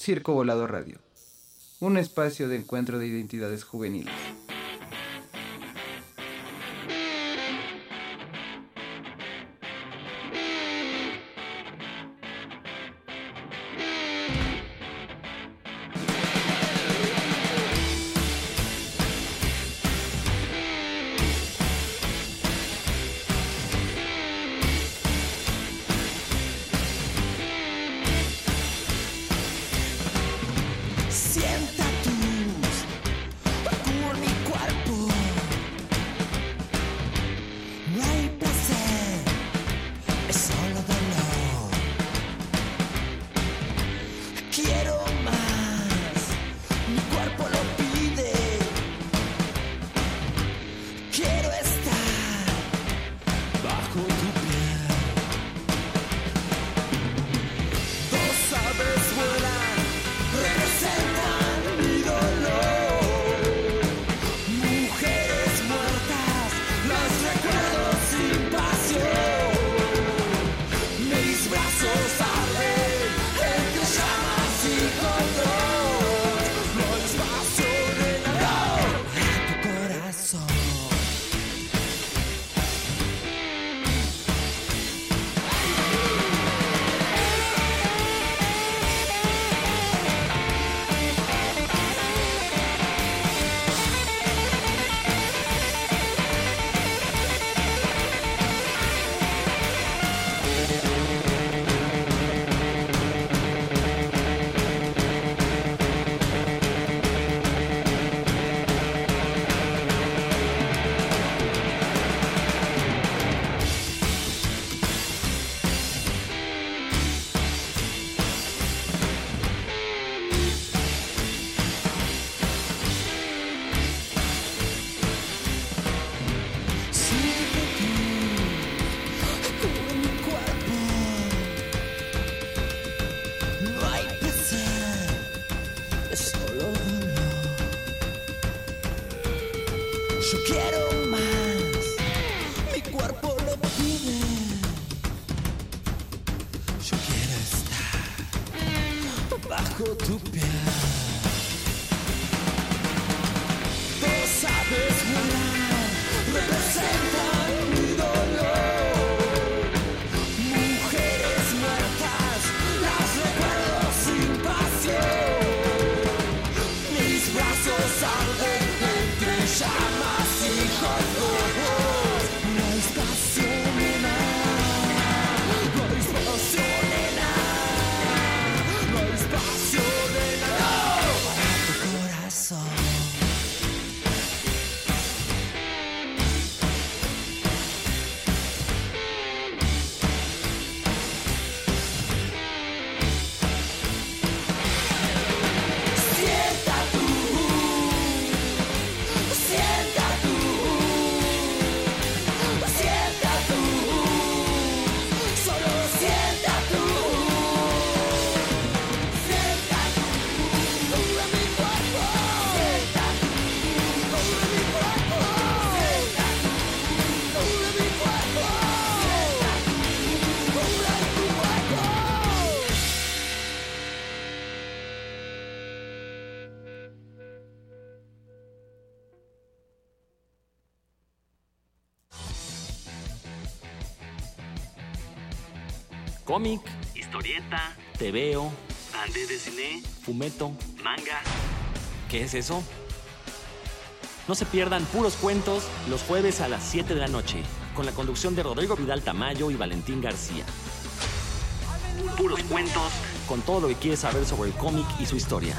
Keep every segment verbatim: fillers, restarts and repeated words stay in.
Circo Volador Radio, un espacio de encuentro de identidades juveniles. Cómic, historieta, tebeo, ande de cine, fumeto, manga. ¿Qué es eso? No se pierdan Puros Cuentos los jueves a las siete de la noche, con la conducción de Rodrigo Vidal Tamayo y Valentín García. Puros Cuentos, con todo lo que quieres saber sobre el cómic y su historia.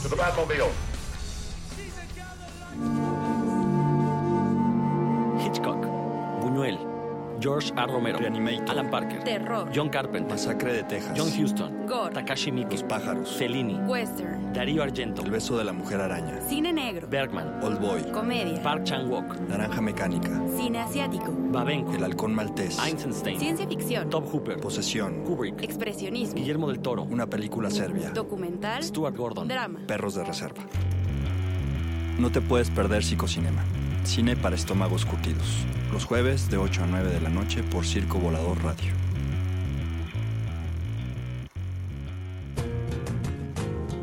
Hitchcock, Buñuel, George A. Romero, Reanimator, Alan Parker, Terror, John Carpenter, Masacre de Texas, John Huston, Gore, Takashi Miike, Los pájaros, Fellini, Western, Darío Argento, El beso de la mujer araña, Cine negro, Bergman, Old Boy, comedia, Park Chan-wook, Naranja mecánica, cine asiático, Babenco, El halcón maltés, Eisenstein, ciencia ficción, Top Hooper, Posesión, Kubrick, expresionismo, Guillermo del Toro, una película serbia, documental, Stuart Gordon, drama. Perros de reserva. No te puedes perder Psicocinema, cine para estómagos curtidos. Los jueves de ocho a nueve de la noche por Circo Volador Radio.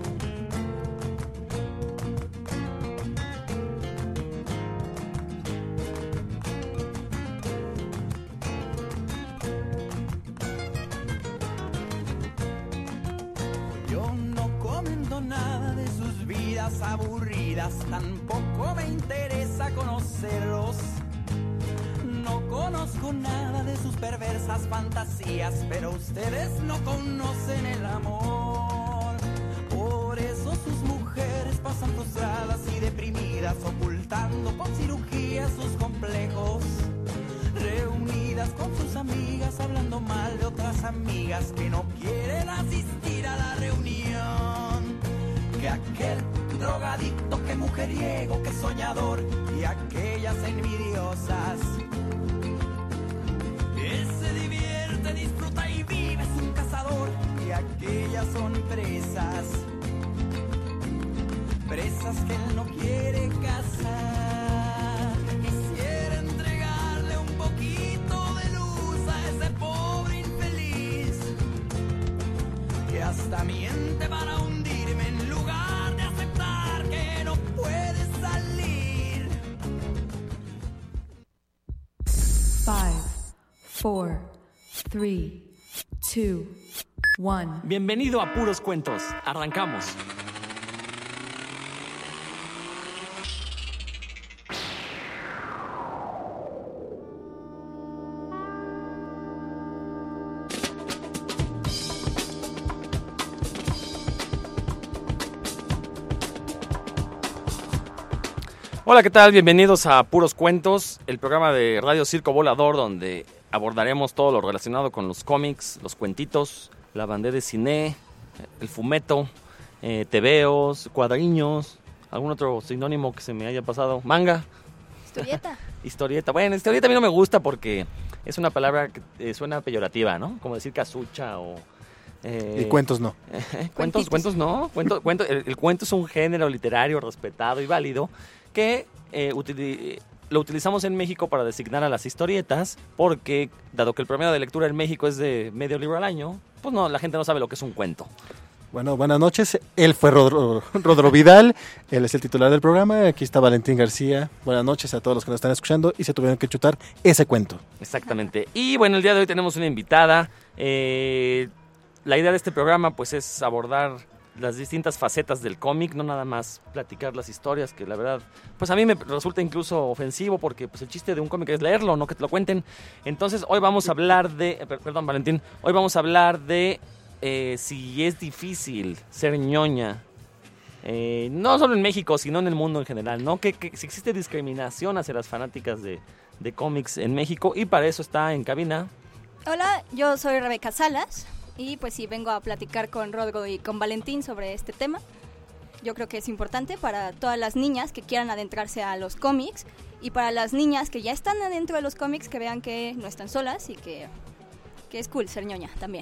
vidas aburridas, tampoco me interesa conocerlos. No conozco nada de sus perversas fantasías, pero ustedes no conocen el amor. Por eso sus mujeres pasan frustradas y deprimidas, ocultando con cirugía sus complejos. Reunidas con sus amigas, hablando mal de otras amigas que no quieren asistir a la reunión. Que aquel drogadicto, que mujeriego, que soñador, y aquellas envidiosas que se divierte, disfruta y vive, es un cazador, y aquellas son presas, presas que él no quiere cazar. Quisiera entregarle un poquito de luz a ese pobre infeliz que hasta miente para hundirme en lugar de aceptar que no puede salir. Five, four, three, two, one. Bienvenido a Puros Cuentos. Arrancamos. Hola, ¿qué tal? Bienvenidos a Puros Cuentos, el programa de Radio Circo Volador, donde abordaremos todo lo relacionado con los cómics, los cuentitos, la banda de cine, el fumeto, eh, tebeos, cuadriños, algún otro sinónimo que se me haya pasado, manga. Historieta. Historieta. Bueno, historieta a mí no me gusta porque es una palabra que eh, suena peyorativa, ¿no? Como decir casucha o... Eh, y cuentos no. Eh, cuentos, cuentos no. Cuento, cuento, el, el cuento es un género literario respetado y válido que eh, utili- lo utilizamos en México para designar a las historietas porque, dado que el promedio de lectura en México es de medio libro al año, pues no, la gente no sabe lo que es un cuento. Bueno, buenas noches. Él fue Rodro, Rodro Vidal, él es el titular del programa. Aquí está Valentín García. Buenas noches a todos los que nos están escuchando y se tuvieron que chutar ese cuento. Exactamente. Y bueno, el día de hoy tenemos una invitada. Eh, la idea de este programa pues es abordar las distintas facetas del cómic, no nada más platicar las historias, que la verdad, pues a mí me resulta incluso ofensivo porque pues el chiste de un cómic es leerlo, no que te lo cuenten. Entonces hoy vamos a hablar de, perdón Valentín, hoy vamos a hablar de eh, si es difícil ser ñoña, eh, no solo en México, sino en el mundo en general, ¿no? Que, que si existe discriminación hacia las fanáticas de, de cómics en México, y para eso está en cabina. Hola, yo soy Rebeca Salas. Y pues sí, vengo a platicar con Rodrigo y con Valentín sobre este tema. Yo creo que es importante para todas las niñas que quieran adentrarse a los cómics y para las niñas que ya están adentro de los cómics que vean que no están solas y que, que es cool ser ñoña también.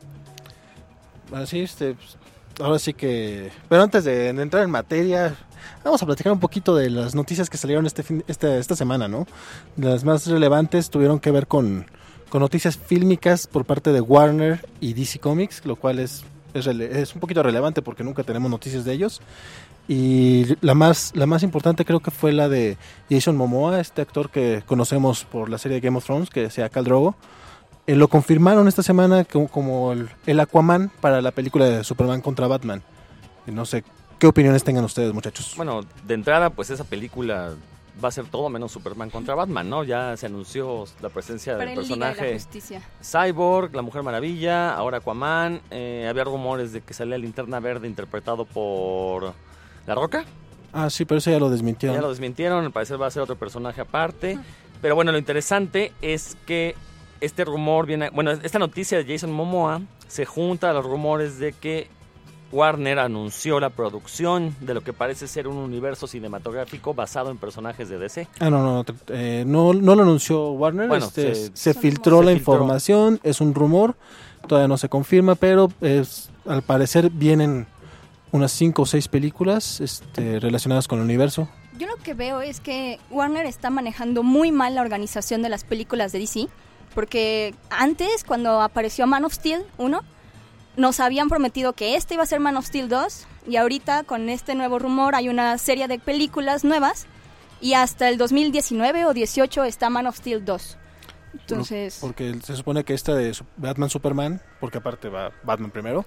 Así, este, pues, ahora sí que... Pero antes de entrar en materia, vamos a platicar un poquito de las noticias que salieron este fin, este, esta semana, ¿no? Las más relevantes tuvieron que ver con... con noticias fílmicas por parte de Warner y D C Comics, lo cual es, es, rele- es un poquito relevante porque nunca tenemos noticias de ellos. Y la más, la más importante creo que fue la de Jason Momoa, este actor que conocemos por la serie Game of Thrones, que sea Khal Drogo. Eh, lo confirmaron esta semana como, como el, el Aquaman para la película de Superman contra Batman. Y no sé, ¿qué opiniones tengan ustedes, muchachos? Bueno, de entrada, pues esa película va a ser todo menos Superman contra Batman, ¿no? Ya se anunció la presencia Para del el Liga de la personaje Justicia. Cyborg, la Mujer Maravilla, ahora Aquaman. Eh, había rumores de que salía Linterna Verde interpretado por La Roca. Ah, sí, pero eso ya lo desmintieron. Ya lo desmintieron, al parecer va a ser otro personaje aparte. Pero bueno, lo interesante es que este rumor viene... Bueno, esta noticia de Jason Momoa se junta a los rumores de que Warner anunció la producción de lo que parece ser un universo cinematográfico basado en personajes de D C. Ah, no, no, eh, no, no lo anunció Warner, Bueno, este, se, se filtró se la filtró. información, es un rumor, todavía no se confirma, pero es, al parecer vienen unas cinco o seis películas este, relacionadas con el universo. Yo lo que veo es que Warner está manejando muy mal la organización de las películas de D C, porque antes, cuando apareció Man of Steel uno, nos habían prometido que este iba a ser Man of Steel dos, y ahorita con este nuevo rumor hay una serie de películas nuevas, y hasta el dos mil diecinueve o dieciocho está Man of Steel dos. Entonces... Porque se supone que esta de Batman Superman, porque aparte va Batman primero,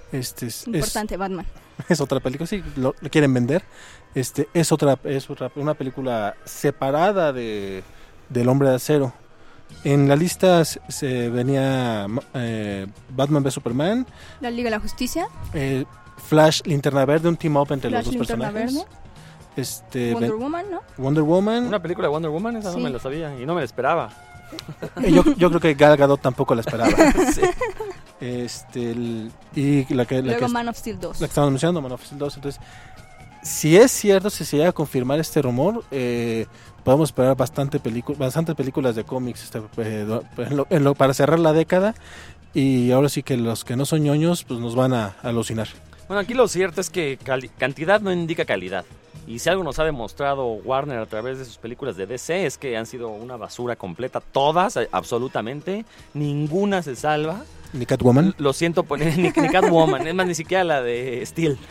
Este es, Importante, es, Batman. Es otra película, sí, lo, lo quieren vender. Este es otra, es otra, una película separada de del Hombre de Acero. En la lista se, se venía eh, Batman v Superman, La Liga de la Justicia, eh, Flash, Linterna Verde, un team up entre Flash, los dos Linterna personajes. Verde, Este, Wonder ven, Woman, ¿no? Wonder Woman. Una película de Wonder Woman, esa Sí. no me lo sabía y no me la esperaba. Yo, yo creo que Gal Gadot tampoco la esperaba. Sí. Este, el, y la que, la Luego que, Man of Steel dos. la que estamos mencionando, Man of Steel dos. Entonces, si es cierto, si se llega a confirmar este rumor, eh, podemos esperar bastante pelicu- bastantes películas de cómics este, eh, do- en lo- en lo- para cerrar la década. Y ahora sí que los que no son ñoños, pues nos van a, a alucinar. Bueno, aquí lo cierto es que cali- cantidad no indica calidad. Y si algo nos ha demostrado Warner a través de sus películas de D C es que han sido una basura completa. Todas, eh, absolutamente. Ninguna se salva. Ni Catwoman. Lo siento, por- ni, ni Catwoman. Es más, ni siquiera la de Steel.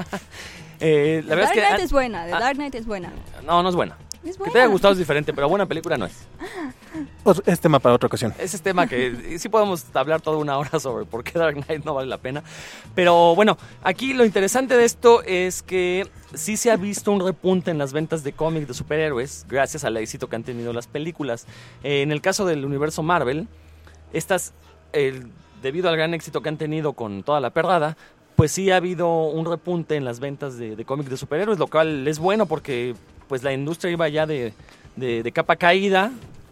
eh, la The verdad Dark es que... Knight ah, es buena, The ah, Dark Knight es buena. No, no es buena. Es Que buena. te haya gustado es diferente, pero buena película no es. Otro- Es tema para otra ocasión. Ese es tema que sí podemos hablar toda una hora sobre por qué Dark Knight no vale la pena. Pero bueno, aquí lo interesante de esto es que sí se ha visto un repunte en las ventas de cómics de superhéroes gracias al éxito que han tenido las películas. Eh, en el caso del universo Marvel, estas, eh, debido al gran éxito que han tenido con toda la perrada, pues sí ha habido un repunte en las ventas de, de cómics de superhéroes, lo cual es bueno porque pues la industria iba ya de, de, de capa caída.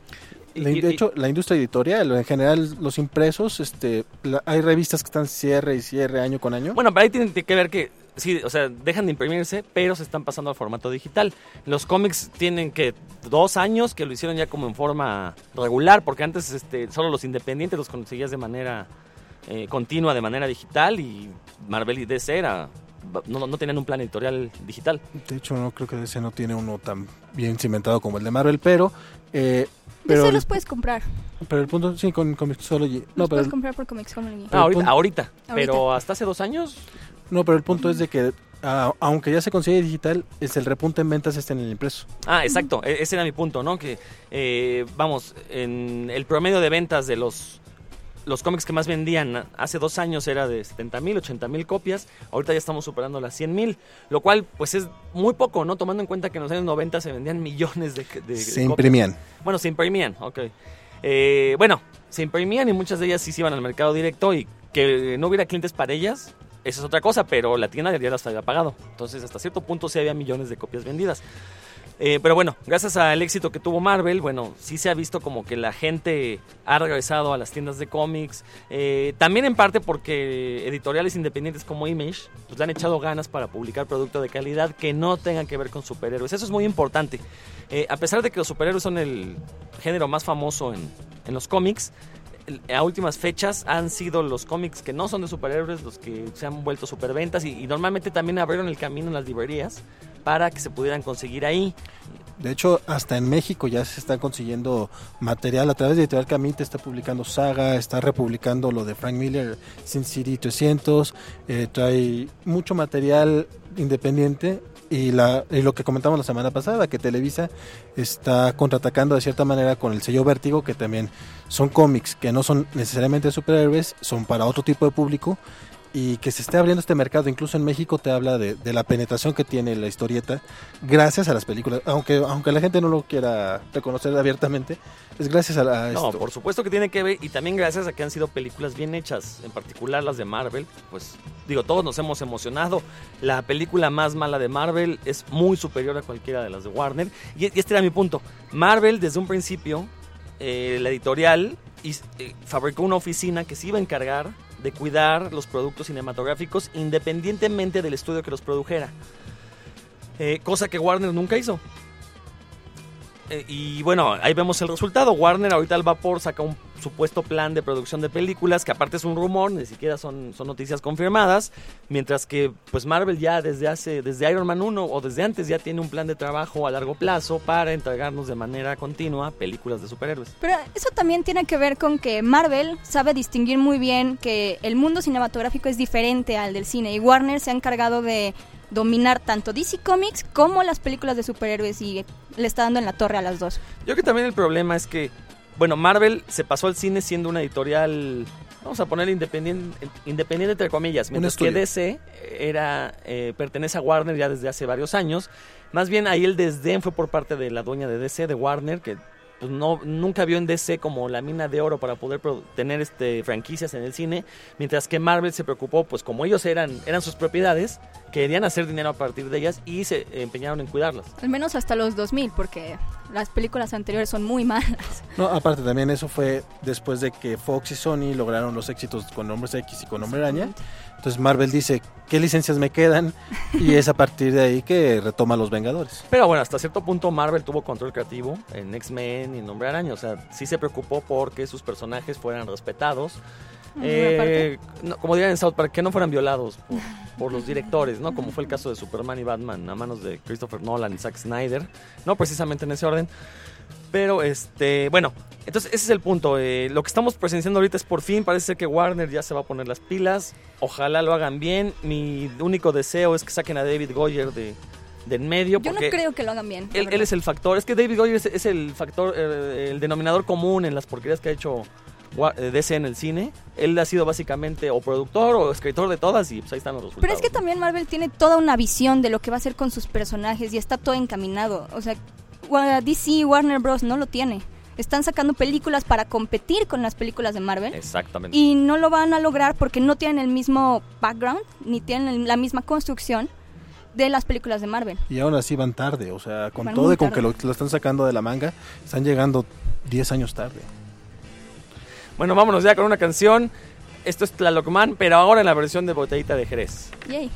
La- Y- de y- hecho, la industria editorial, en general, los impresos, este, la- hay revistas que están cierre y cierre año con año. Bueno, pero ahí tienen que ver que, sí, o sea, dejan de imprimirse, pero se están pasando al formato digital. Los cómics tienen que dos años que lo hicieron ya como en forma regular, porque antes este, solo los independientes los conseguías de manera eh, continua, de manera digital, y Marvel y D C era, no, no tenían un plan editorial digital. De hecho, no creo que ese no tiene uno tan bien cimentado como el de Marvel, pero... Eh, D C pero, los puedes comprar. pero el punto, sí, con Comixology. Los No, pero, puedes comprar por Comixology. Ah, ahorita, punto- ahorita, Ahorita. pero hasta hace dos años... no, pero el punto es de que, ah, aunque ya se consigue digital, es el repunte en ventas está en el impreso. Ah, exacto, e- ese era mi punto, ¿no? Que, eh, vamos, en el promedio de ventas de los, los cómics que más vendían hace dos años era de setenta mil, ochenta mil copias, ahorita ya estamos superando las cien mil, lo cual pues es muy poco, ¿no? Tomando en cuenta que en los años noventa se vendían millones de, de- de Se copias. imprimían. Bueno, se imprimían, ok. Eh, bueno, se imprimían y muchas de ellas sí se iban al mercado directo y que no hubiera clientes para ellas, esa es otra cosa, pero la tienda ya las había pagado. Entonces, hasta cierto punto sí había millones de copias vendidas. Eh, pero bueno, gracias al éxito que tuvo Marvel, bueno, sí se ha visto como que la gente ha regresado a las tiendas de cómics. Eh, también en parte porque editoriales independientes como Image pues, le han echado ganas para publicar producto de calidad que no tengan que ver con superhéroes. Eso es muy importante. Eh, a pesar de que los superhéroes son el género más famoso en, en los cómics, a últimas fechas han sido los cómics que no son de superhéroes los que se han vuelto superventas y, y normalmente también abrieron el camino en las librerías para que se pudieran conseguir ahí. De hecho, hasta en México ya se está consiguiendo material a través de Editorial Camite, está publicando Saga, está republicando lo de Frank Miller, Sin City trescientos, eh, trae mucho material independiente y, la, y lo que comentamos la semana pasada, que Televisa está contraatacando de cierta manera con el sello Vértigo, que también son cómics que no son necesariamente superhéroes, son para otro tipo de público, y que se esté abriendo este mercado, incluso en México te habla de, de la penetración que tiene la historieta gracias a las películas, aunque aunque la gente no lo quiera reconocer abiertamente, es gracias a, a No, esto. por supuesto que tiene que ver y también gracias a que han sido películas bien hechas, en particular las de Marvel, pues digo, todos nos hemos emocionado. La película más mala de Marvel es muy superior a cualquiera de las de Warner y, y este era mi punto. Marvel desde un principio, eh, la editorial y, eh, fabricó una oficina que se iba a encargar de cuidar los productos cinematográficos independientemente del estudio que los produjera. Eh, cosa que Warner nunca hizo. Eh, y bueno, ahí vemos el resultado. Warner ahorita al vapor saca un supuesto plan de producción de películas, que aparte es un rumor, ni siquiera son, son noticias confirmadas, mientras que pues Marvel ya desde hace, desde Iron Man uno o desde antes ya tiene un plan de trabajo a largo plazo para entregarnos de manera continua películas de superhéroes. Pero eso también tiene que ver con que Marvel sabe distinguir muy bien que el mundo cinematográfico es diferente al del cine y Warner se ha encargado de dominar tanto D C Comics como las películas de superhéroes y le está dando en la torre a las dos. Yo creo que también el problema es que, bueno, Marvel se pasó al cine siendo una editorial vamos a poner independiente, independiente entre comillas, mientras que D C era, eh, pertenece a Warner ya desde hace varios años. Más bien ahí el desdén fue por parte de la dueña de D C, de Warner, que pues no, nunca vio en D C como la mina de oro para poder pro- tener este, franquicias en el cine, mientras que Marvel se preocupó, pues como ellos eran, eran sus propiedades, querían hacer dinero a partir de ellas y se empeñaron en cuidarlas. Al menos hasta los dos mil, porque las películas anteriores son muy malas. No, aparte también eso fue después de que Fox y Sony lograron los éxitos con Hombres X y con Hombre Araña. Entonces Marvel dice, ¿qué licencias me quedan? Y es a partir de ahí que retoma Los Vengadores. Pero bueno, hasta cierto punto Marvel tuvo control creativo en X-Men y en Hombre Araña. O sea, sí se preocupó porque sus personajes fueran respetados. Eh, no, como dirían en South Park, que no fueran violados por, por los directores, ¿no? Como fue el caso de Superman y Batman a manos de Christopher Nolan y Zack Snyder. No precisamente en ese orden. Pero, este, bueno, entonces ese es el punto. Eh, lo que estamos presenciando ahorita es por fin, parece ser que Warner ya se va a poner las pilas. Ojalá lo hagan bien. Mi único deseo es que saquen a David Goyer de, de en medio. Yo no creo que lo hagan bien. Él, él es el factor. Es que David Goyer es, es el factor, eh, el denominador común en las porquerías que ha hecho D C en el cine. Él ha sido básicamente o productor o escritor de todas y pues ahí están los resultados. Pero es que también Marvel tiene toda una visión de lo que va a hacer con sus personajes y está todo encaminado. O sea, D C, Warner Bros. No lo tiene. Están sacando películas para competir con las películas de Marvel. Exactamente. Y no lo van a lograr porque no tienen el mismo background, ni tienen la misma construcción de las películas de Marvel. Y aún así van tarde, o sea, con Van todo muy y con tarde. que lo, lo están sacando de la manga, están llegando diez años tarde. Bueno, vámonos ya con una canción. Esto es Tlalocman, pero ahora en la versión de Botellita de Jerez. Yay.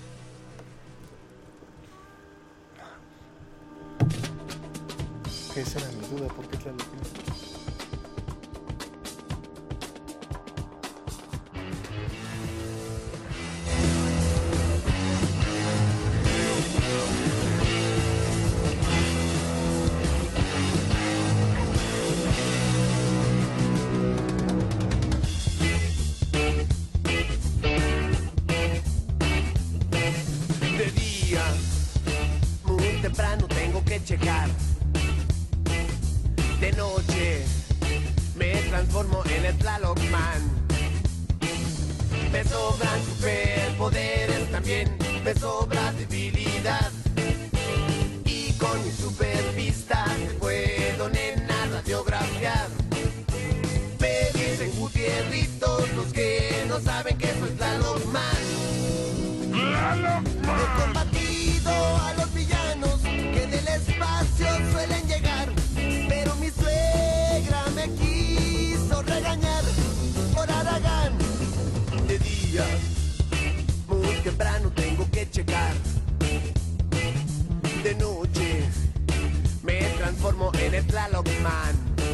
Esa era mi duda, ¿por qué Tlalocman? De día, muy temprano tengo que checar. De noche, me transformo en el Tlalocman. Me sobran superpoderes, también me sobra debilidad. Y con mi super vista te puedo, nena, radiografiar. Me dicen Gutierritos los que no saben que soy Tlalocman. He combatido a los villanos que del espacio suelen llegar, pero mi suegra me quiso regañar por Aragán. De día, muy temprano tengo que checar. De noche, me transformo en el Tlalocman.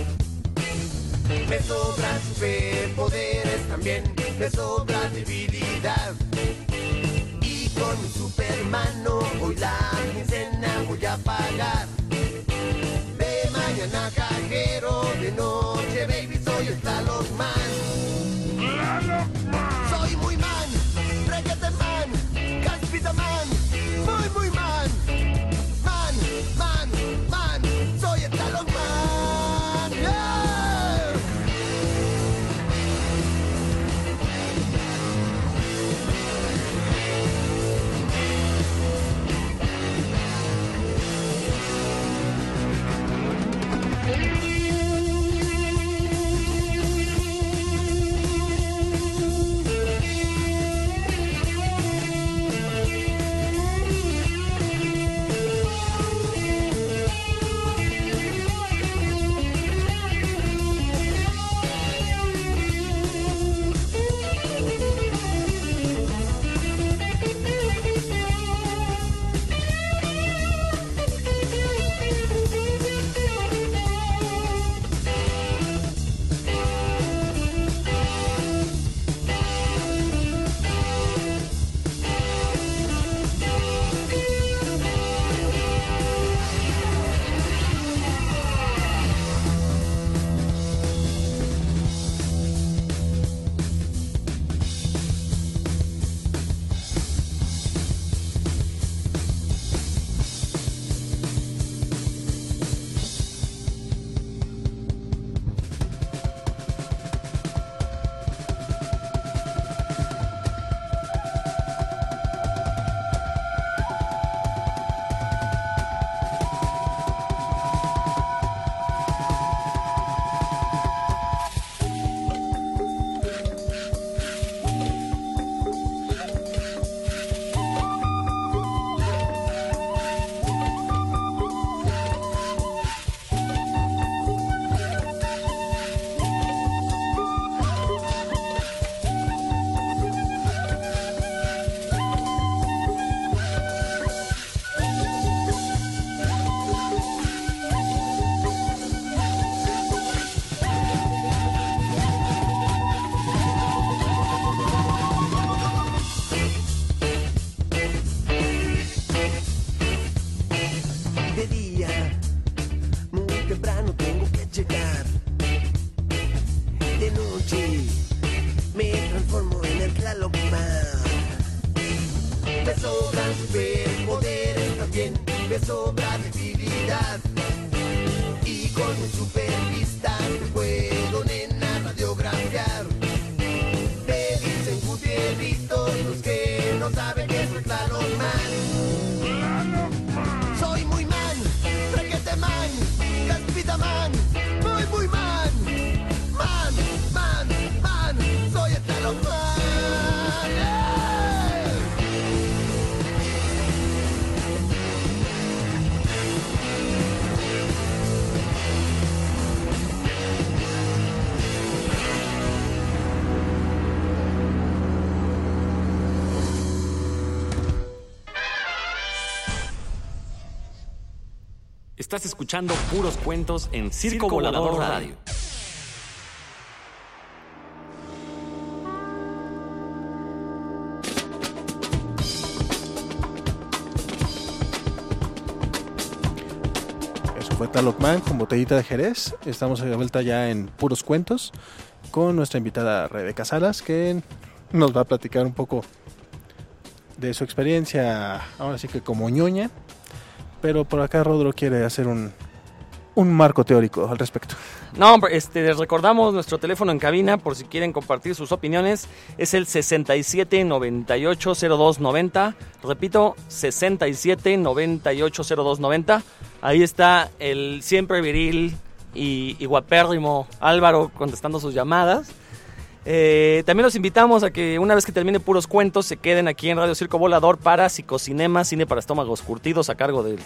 Me sobran superpoderes, también me sobra debilidad. Con mi supermano hoy la quincena voy a pagar. De mañana cajero, de noche baby soy el Tlalocman. Soy muy man, reguete man, caspita man, muy muy man. Man, man, man, soy el Tlalocman. Yeah. noche me transformo en el Tlalocman. Me sobran superpoderes también, me sobra debilidad. Y con mi supervista te puedo, nena, radiografiar. Te dicen Gutierritos los que no saben que soy Tlalocman. Soy muy man, requete man, caspita man, muy muy man. Man, man, man, soy el Tlalocman. ¡Eh! Estás escuchando Puros Cuentos en Circo, Circo Volador, Volador Radio. Radio. Eso fue Tlalocman con Botellita de Jerez. Estamos de vuelta ya en Puros Cuentos con nuestra invitada Rebeca Salas, que nos va a platicar un poco de su experiencia, ahora sí que como ñoña. Pero por acá Rodro quiere hacer un, un marco teórico al respecto. No, este, les recordamos nuestro teléfono en cabina por si quieren compartir sus opiniones. Es el sesenta y siete noventa y ocho cero dos noventa. Repito, sesenta y siete noventa y ocho cero dos noventa. Ahí está el siempre viril y, y guapérrimo Álvaro contestando sus llamadas. Eh, también los invitamos a que una vez que termine Puros Cuentos se queden aquí en Radio Circo Volador para Psicocinema, cine para estómagos curtidos, a cargo del,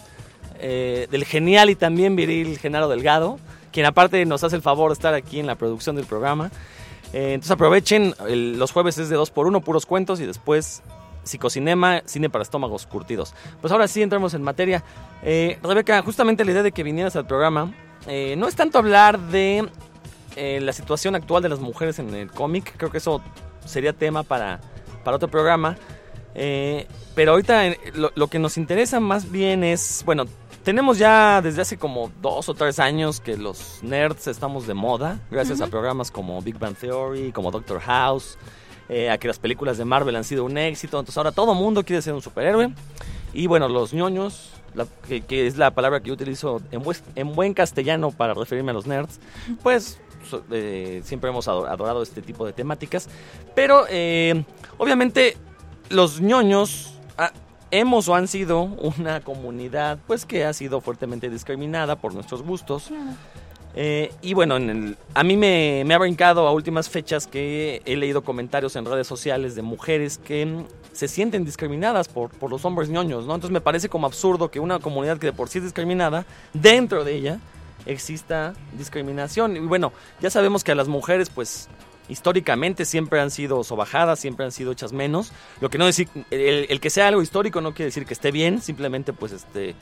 eh, del genial y también viril Genaro Delgado, quien aparte nos hace el favor de estar aquí en la producción del programa. Eh, entonces aprovechen, el, los jueves es de dos por uno, Puros Cuentos, y después Psicocinema, cine para estómagos curtidos. Pues ahora sí entramos en materia. eh, Rebeca, justamente la idea de que vinieras al programa eh, no es tanto hablar de Eh, la situación actual de las mujeres en el cómic. Creo que eso sería tema para, para otro programa. Eh, pero ahorita eh, lo, lo que nos interesa más bien es, bueno, tenemos ya desde hace como dos o tres años que los nerds estamos de moda, gracias uh-huh. a programas como Big Bang Theory, como Doctor House, eh, a que las películas de Marvel han sido un éxito. Entonces ahora todo mundo quiere ser un superhéroe. Y bueno, los ñoños, la, que, que es la palabra que yo utilizo en, buen, en buen castellano para referirme a los nerds, pues Eh, siempre hemos adorado este tipo de temáticas, pero eh, obviamente los ñoños ah, hemos o han sido una comunidad pues que ha sido fuertemente discriminada por nuestros gustos. eh, y bueno, en el, a mí me, me ha brincado a últimas fechas que he leído comentarios en redes sociales de mujeres que se sienten discriminadas por, por los hombres ñoños, ¿no? Entonces me parece como absurdo que una comunidad que de por sí es discriminada, dentro de ella exista discriminación. Y bueno, ya sabemos que a las mujeres pues históricamente siempre han sido sobajadas, siempre han sido hechas menos. Lo que no decir, el, el que sea algo histórico no quiere decir que esté bien, simplemente pues este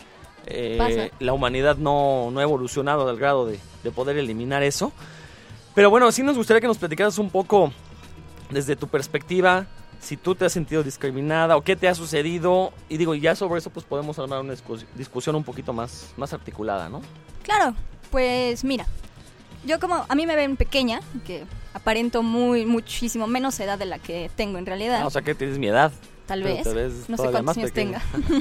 eh, la humanidad no, no ha evolucionado al grado de, de poder eliminar eso. Pero bueno, sí nos gustaría que nos platicaras un poco desde tu perspectiva, si tú te has sentido discriminada o qué te ha sucedido. Y digo, ya sobre eso pues podemos armar una discusión un poquito más, más articulada, ¿no? Claro, pues mira, yo como a mí me ven pequeña, que aparento muy muchísimo menos edad de la que tengo en realidad. Ah, o sea que tienes mi edad. Tal vez, no sé cuántos años tenga.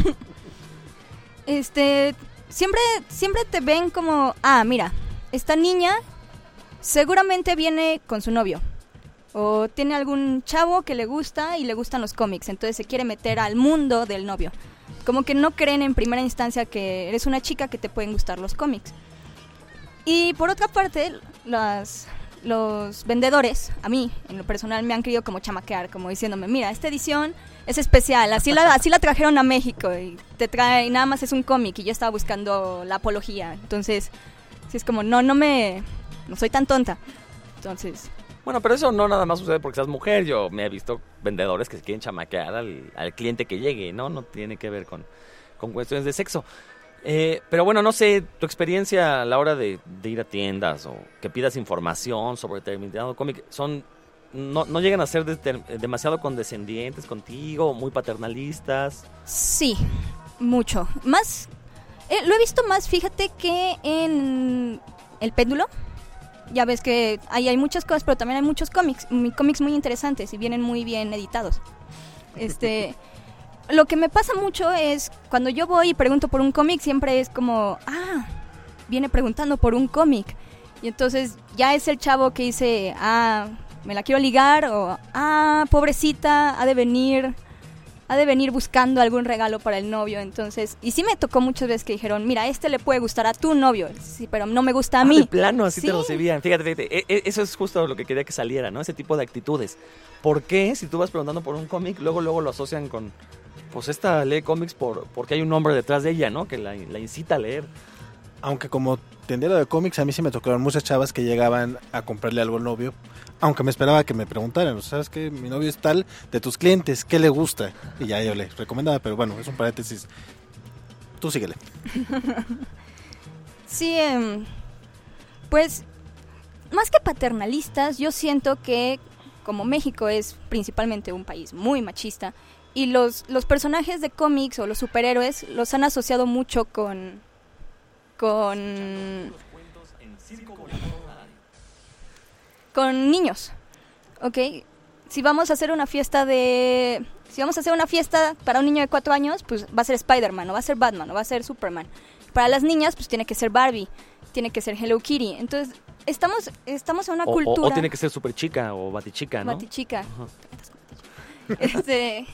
este, siempre, siempre te ven como, ah, mira, esta niña seguramente viene con su novio. O tiene algún chavo que le gusta y le gustan los cómics, entonces se quiere meter al mundo del novio. Como que no creen en primera instancia que eres una chica que te pueden gustar los cómics. Y por otra parte, las, los vendedores, a mí, en lo personal, me han querido como chamaquear, como diciéndome, mira, esta edición es especial, así la, así la trajeron a México y te trae, y nada más es un cómic y yo estaba buscando la apología. Entonces, sí es como, no, no me, no soy tan tonta. Entonces... Bueno, pero eso no nada más sucede porque seas mujer. Yo me he visto vendedores que se quieren chamaquear al, al cliente que llegue, ¿no? No tiene que ver con, con cuestiones de sexo. Eh, pero bueno, no sé, tu experiencia a la hora de, de ir a tiendas o que pidas información sobre determinado cómic, son, no, no llegan a ser de, de, demasiado condescendientes contigo, muy paternalistas. Sí, mucho. Más, eh, lo he visto más, fíjate, que en El Péndulo. ya ves que ahí hay muchas cosas, pero también hay muchos cómics, muy, cómics muy interesantes y vienen muy bien editados. Este, lo que me pasa mucho es cuando yo voy y pregunto por un cómic, siempre es como, ah, viene preguntando por un cómic. Y entonces ya es el chavo que dice, ah, me la quiero ligar, o ah, pobrecita, ha de venir, ha de venir buscando algún regalo para el novio. Entonces, y sí me tocó muchas veces que dijeron, mira, este le puede gustar a tu novio, sí, pero no me gusta a mí. Ah, de plano, así sí. te lo recibían. Fíjate, fíjate, e- e- eso es justo lo que quería que saliera, ¿no? Ese tipo de actitudes. ¿Por qué, si tú vas preguntando por un cómic, luego luego lo asocian con, pues esta lee cómics por, porque hay un hombre detrás de ella, ¿no? Que la, la incita a leer. Aunque como tendero de cómics, a mí sí me tocaron muchas chavas que llegaban a comprarle algo al novio, aunque me esperaba que me preguntaran, ¿sabes qué? Mi novio es tal de tus clientes, ¿qué le gusta? Y ya yo le recomendaba, pero bueno, es un paréntesis. Tú síguele. Sí, eh, pues, más que paternalistas, yo siento que como México es principalmente un país muy machista, y los, los personajes de cómics o los superhéroes los han asociado mucho con... con... con niños, ¿ok? Si vamos a hacer una fiesta de... Si vamos a hacer una fiesta para un niño de cuatro años, pues va a ser Spider-Man, o va a ser Batman, o va a ser Superman. Para las niñas, pues tiene que ser Barbie, tiene que ser Hello Kitty. Entonces, estamos, estamos en una O, o- cultura... o tiene que ser súper chica o batichica, ¿no? Batichica. Ajá. Este,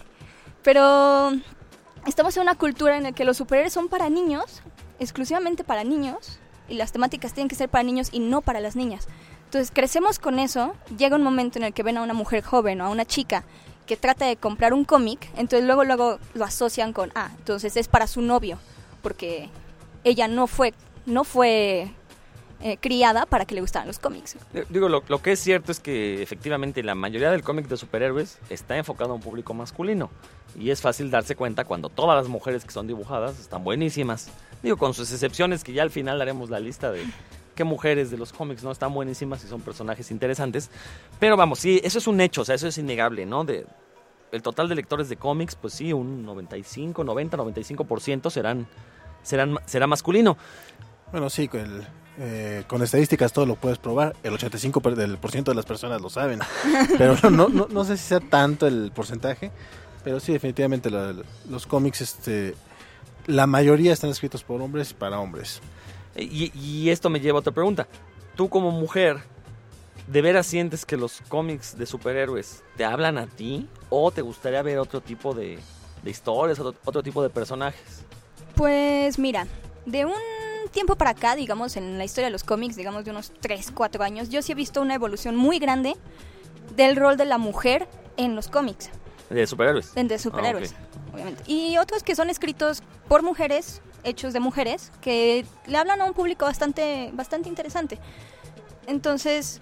pero estamos en una cultura en la que los superhéroes son para niños, exclusivamente para niños, y las temáticas tienen que ser para niños y no para las niñas. Entonces crecemos con eso, llega un momento en el que ven a una mujer joven o a una chica que trata de comprar un cómic, entonces luego luego lo asocian con, ah, entonces es para su novio, porque ella no fue, no fue eh, criada para que le gustaran los cómics. Digo, lo, lo que es cierto es que efectivamente la mayoría del cómic de superhéroes está enfocado a un público masculino. Y es fácil darse cuenta cuando todas las mujeres que son dibujadas están buenísimas. Digo, con sus excepciones, que ya al final haremos la lista de qué mujeres de los cómics no están buenísimas y son personajes interesantes. Pero vamos, sí, eso es un hecho, o sea, eso es innegable, ¿no? De, el total de lectores de cómics, pues sí, un noventa y cinco, noventa, noventa y cinco por ciento serán, serán, será masculino. Bueno, sí, con, el, eh, con estadísticas todo lo puedes probar. El ochenta y cinco por ciento del por ciento de las personas lo saben. Pero no, no, no sé si sea tanto el porcentaje. Pero sí, definitivamente la, los cómics, este, la mayoría están escritos por hombres y para hombres. Y, y esto me lleva a otra pregunta. Tú como mujer, ¿de veras sientes que los cómics de superhéroes te hablan a ti? ¿O te gustaría ver otro tipo de, de historias, otro, otro tipo de personajes? Pues mira, de un tiempo para acá, digamos, en la historia de los cómics, digamos de unos tres, cuatro años, yo sí he visto una evolución muy grande del rol de la mujer en los cómics. ¿De superhéroes? De, de superhéroes, Ah, okay. obviamente. Y otros que son escritos por mujeres, hechos de mujeres, que le hablan a un público bastante, bastante interesante. Entonces,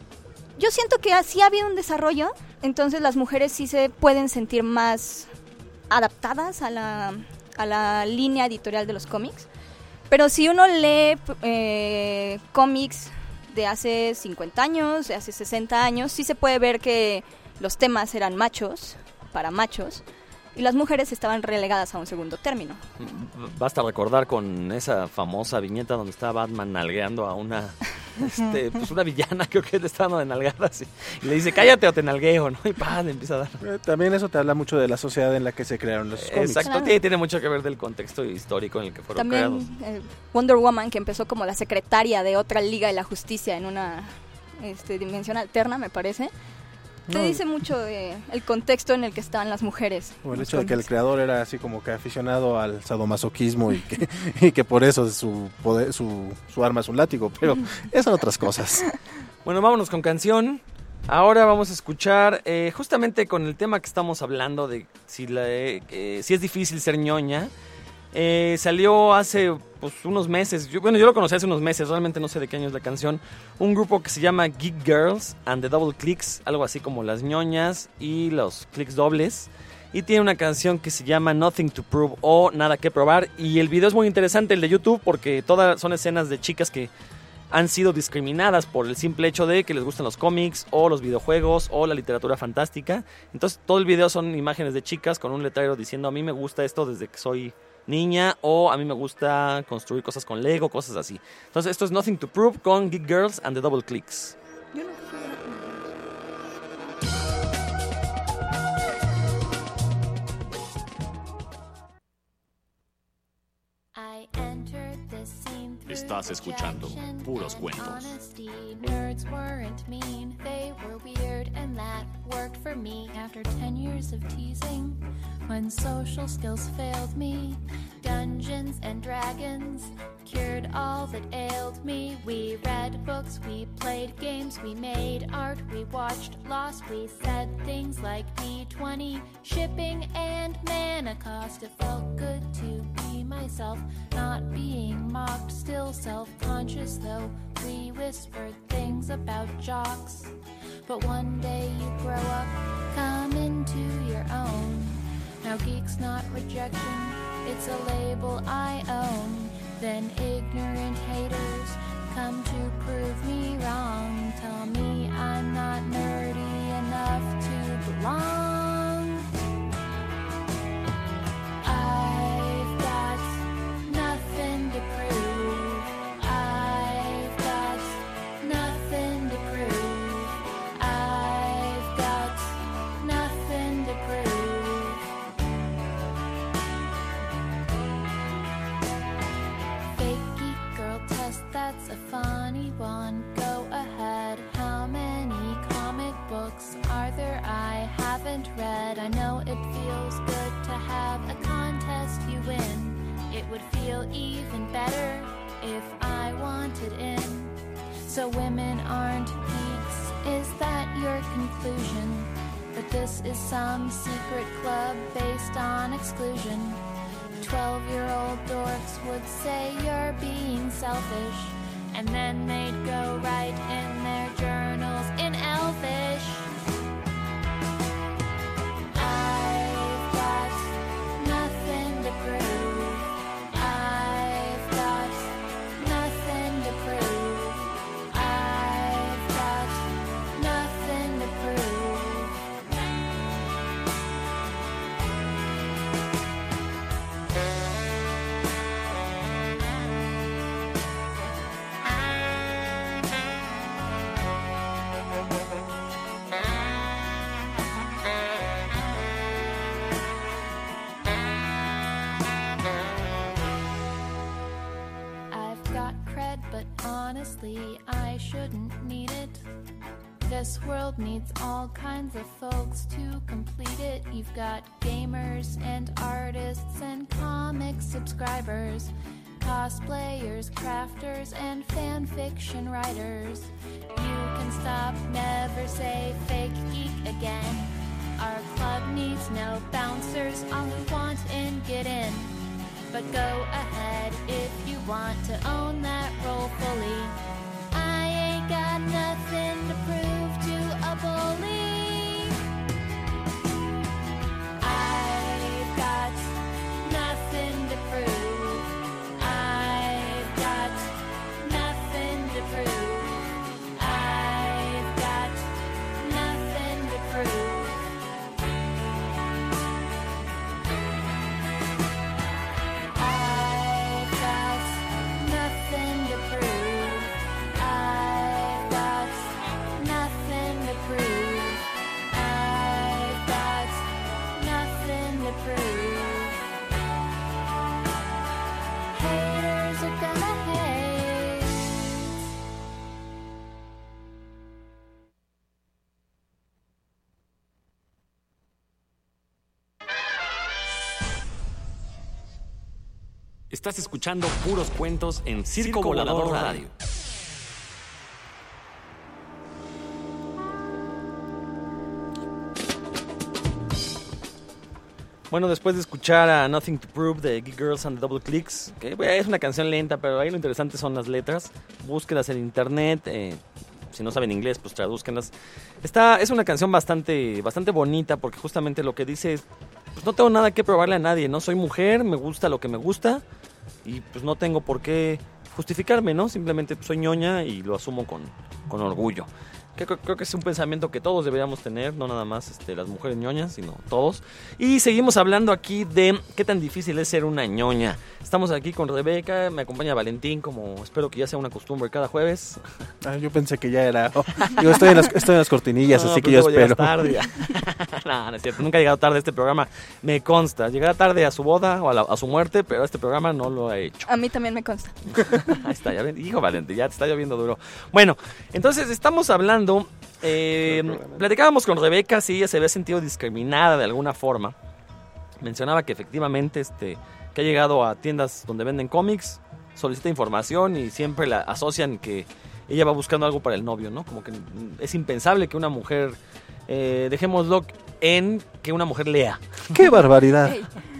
yo siento que así ha habido un desarrollo, entonces las mujeres sí se pueden sentir más adaptadas a la, a la línea editorial de los cómics. Pero si uno lee eh, cómics de hace cincuenta años, de hace sesenta años, sí se puede ver que los temas eran machos, para machos, y las mujeres estaban relegadas a un segundo término. Basta recordar con esa famosa viñeta donde está Batman nalgueando a una este, pues una villana, creo que le está dando de nalgadas, y, y le dice, cállate o te nalgueo, ¿no? Y pa, le empieza a dar. Eh, También eso te habla mucho de la sociedad en la que se crearon los cómics. Exacto, Claro. tiene, tiene mucho que ver del contexto histórico en el que fueron creados. También eh, Wonder Woman, que empezó como la secretaria de otra Liga de la Justicia en una este, dimensión alterna, me parece. Te No. dice mucho de el contexto en el que estaban las mujeres. O el los hecho de que el cómics. creador era así como que aficionado al sadomasoquismo y que, y que por eso su, poder, su, su arma es un látigo, pero esas son otras cosas. Bueno, vámonos con canción. Ahora vamos a escuchar, eh, justamente con el tema que estamos hablando de si, la, eh, si es difícil ser ñoña. Eh, salió hace pues, unos meses, yo, bueno, yo lo conocí hace unos meses, realmente no sé de qué año es la canción. Un grupo que se llama Geek Girls and the Double Clicks, algo así como las ñoñas y los clics dobles. Y tiene una canción que se llama Nothing to Prove o Nada que Probar. Y el video es muy interesante, el de YouTube, porque todas son escenas de chicas que han sido discriminadas por el simple hecho de que les gustan los cómics o los videojuegos o la literatura fantástica. Entonces todo el video son imágenes de chicas con un letrero diciendo a mí me gusta esto desde que soy niña, o a mí me gusta construir cosas con Lego, cosas así. Entonces esto es Nothing to Prove con Geek Girls and the Double Clicks. Yo nunca fui a ver. Estás escuchando Puros Cuentos. Nerds weren't mean, they were weird, and that worked for me after ten years of teasing. When social skills failed me, Dungeons and Dragons cured all that ailed me. We read books, we played games, we made art, we watched Lost, we said things like D twenty, shipping, and mana cost. It felt good to be myself, not being mocked, still self-conscious though we whispered things about jocks. But one day you grow up, come into your own. Now geek's not rejection, it's a label I own. Then ignorant haters come to prove me wrong. Tell me I'm not nerdy enough to belong. I've got nothing to prove. I've got nothing to prove. I've got nothing to prove. Fake geek girl test, that's a funny one. Go ahead. How many comic books are there I haven't read? I know it feels good to have a contest you win. It would feel even better if I wanted in. So women aren't geeks, is that your conclusion? That this is some secret club based on exclusion? Twelve-year-old dorks would say you're being selfish, and then they'd go write in their journals in Elvish. I've got nothing to prove. I've got nothing to prove. I've got nothing to prove. I've got cred, but honestly, I shouldn't need it. This world needs all kinds of folks to complete it. You've got gamers and artists and comic subscribers, cosplayers, crafters, and fan fiction writers. You can stop, never say fake geek again. Our club needs no bouncers, all who want in, get in. But go ahead if you want to own that role fully. I ain't got nothing to prove to a bully. I've got nothing to prove. I've got nothing to prove. I've got nothing to prove. I've got nothing to prove. I've got nothing to prove. I've got nothing to prove. Haters are gonna hate. Estás escuchando Puros Cuentos en Circo, Circo Volador, Volador Radio. Bueno, después de escuchar a Nothing to Prove de Geek Girls and the Double Clicks, que bueno, es una canción lenta, pero ahí lo interesante son las letras. Búsquenlas en internet, eh, si no saben inglés, pues tradúzcanlas. Esta es una canción bastante, bastante bonita, porque justamente lo que dice es, pues no tengo nada que probarle a nadie, ¿no? Soy mujer, me gusta lo que me gusta, y pues no tengo por qué justificarme, ¿no? Simplemente pues, soy ñoña y lo asumo con, con orgullo. que creo, creo que es un pensamiento que todos deberíamos tener, no nada más este, las mujeres ñoñas, sino todos. Y seguimos hablando aquí de qué tan difícil es ser una ñoña. Estamos aquí con Rebeca, me acompaña Valentín, como espero que ya sea una costumbre cada jueves. Ah, yo pensé que ya era... Oh, yo estoy en las, estoy en las cortinillas, no, así pues que yo espero. Tarde. no, no es cierto, nunca he llegado tarde a este programa, me consta. Llegará tarde a su boda o a, la, a su muerte, pero este programa no lo ha hecho. A mí también me consta. Ahí está, ya ven, hijo Valentín, ya te está lloviendo duro. Bueno, entonces estamos hablando... Eh, platicábamos con Rebeca si ella se había sentido discriminada de alguna forma. Mencionaba que efectivamente este, que ha llegado a tiendas donde venden cómics, solicita información y siempre la asocian que ella va buscando algo para el novio, ¿no? Como que es impensable que una mujer, eh, dejémoslo en que una mujer lea. ¡Qué barbaridad!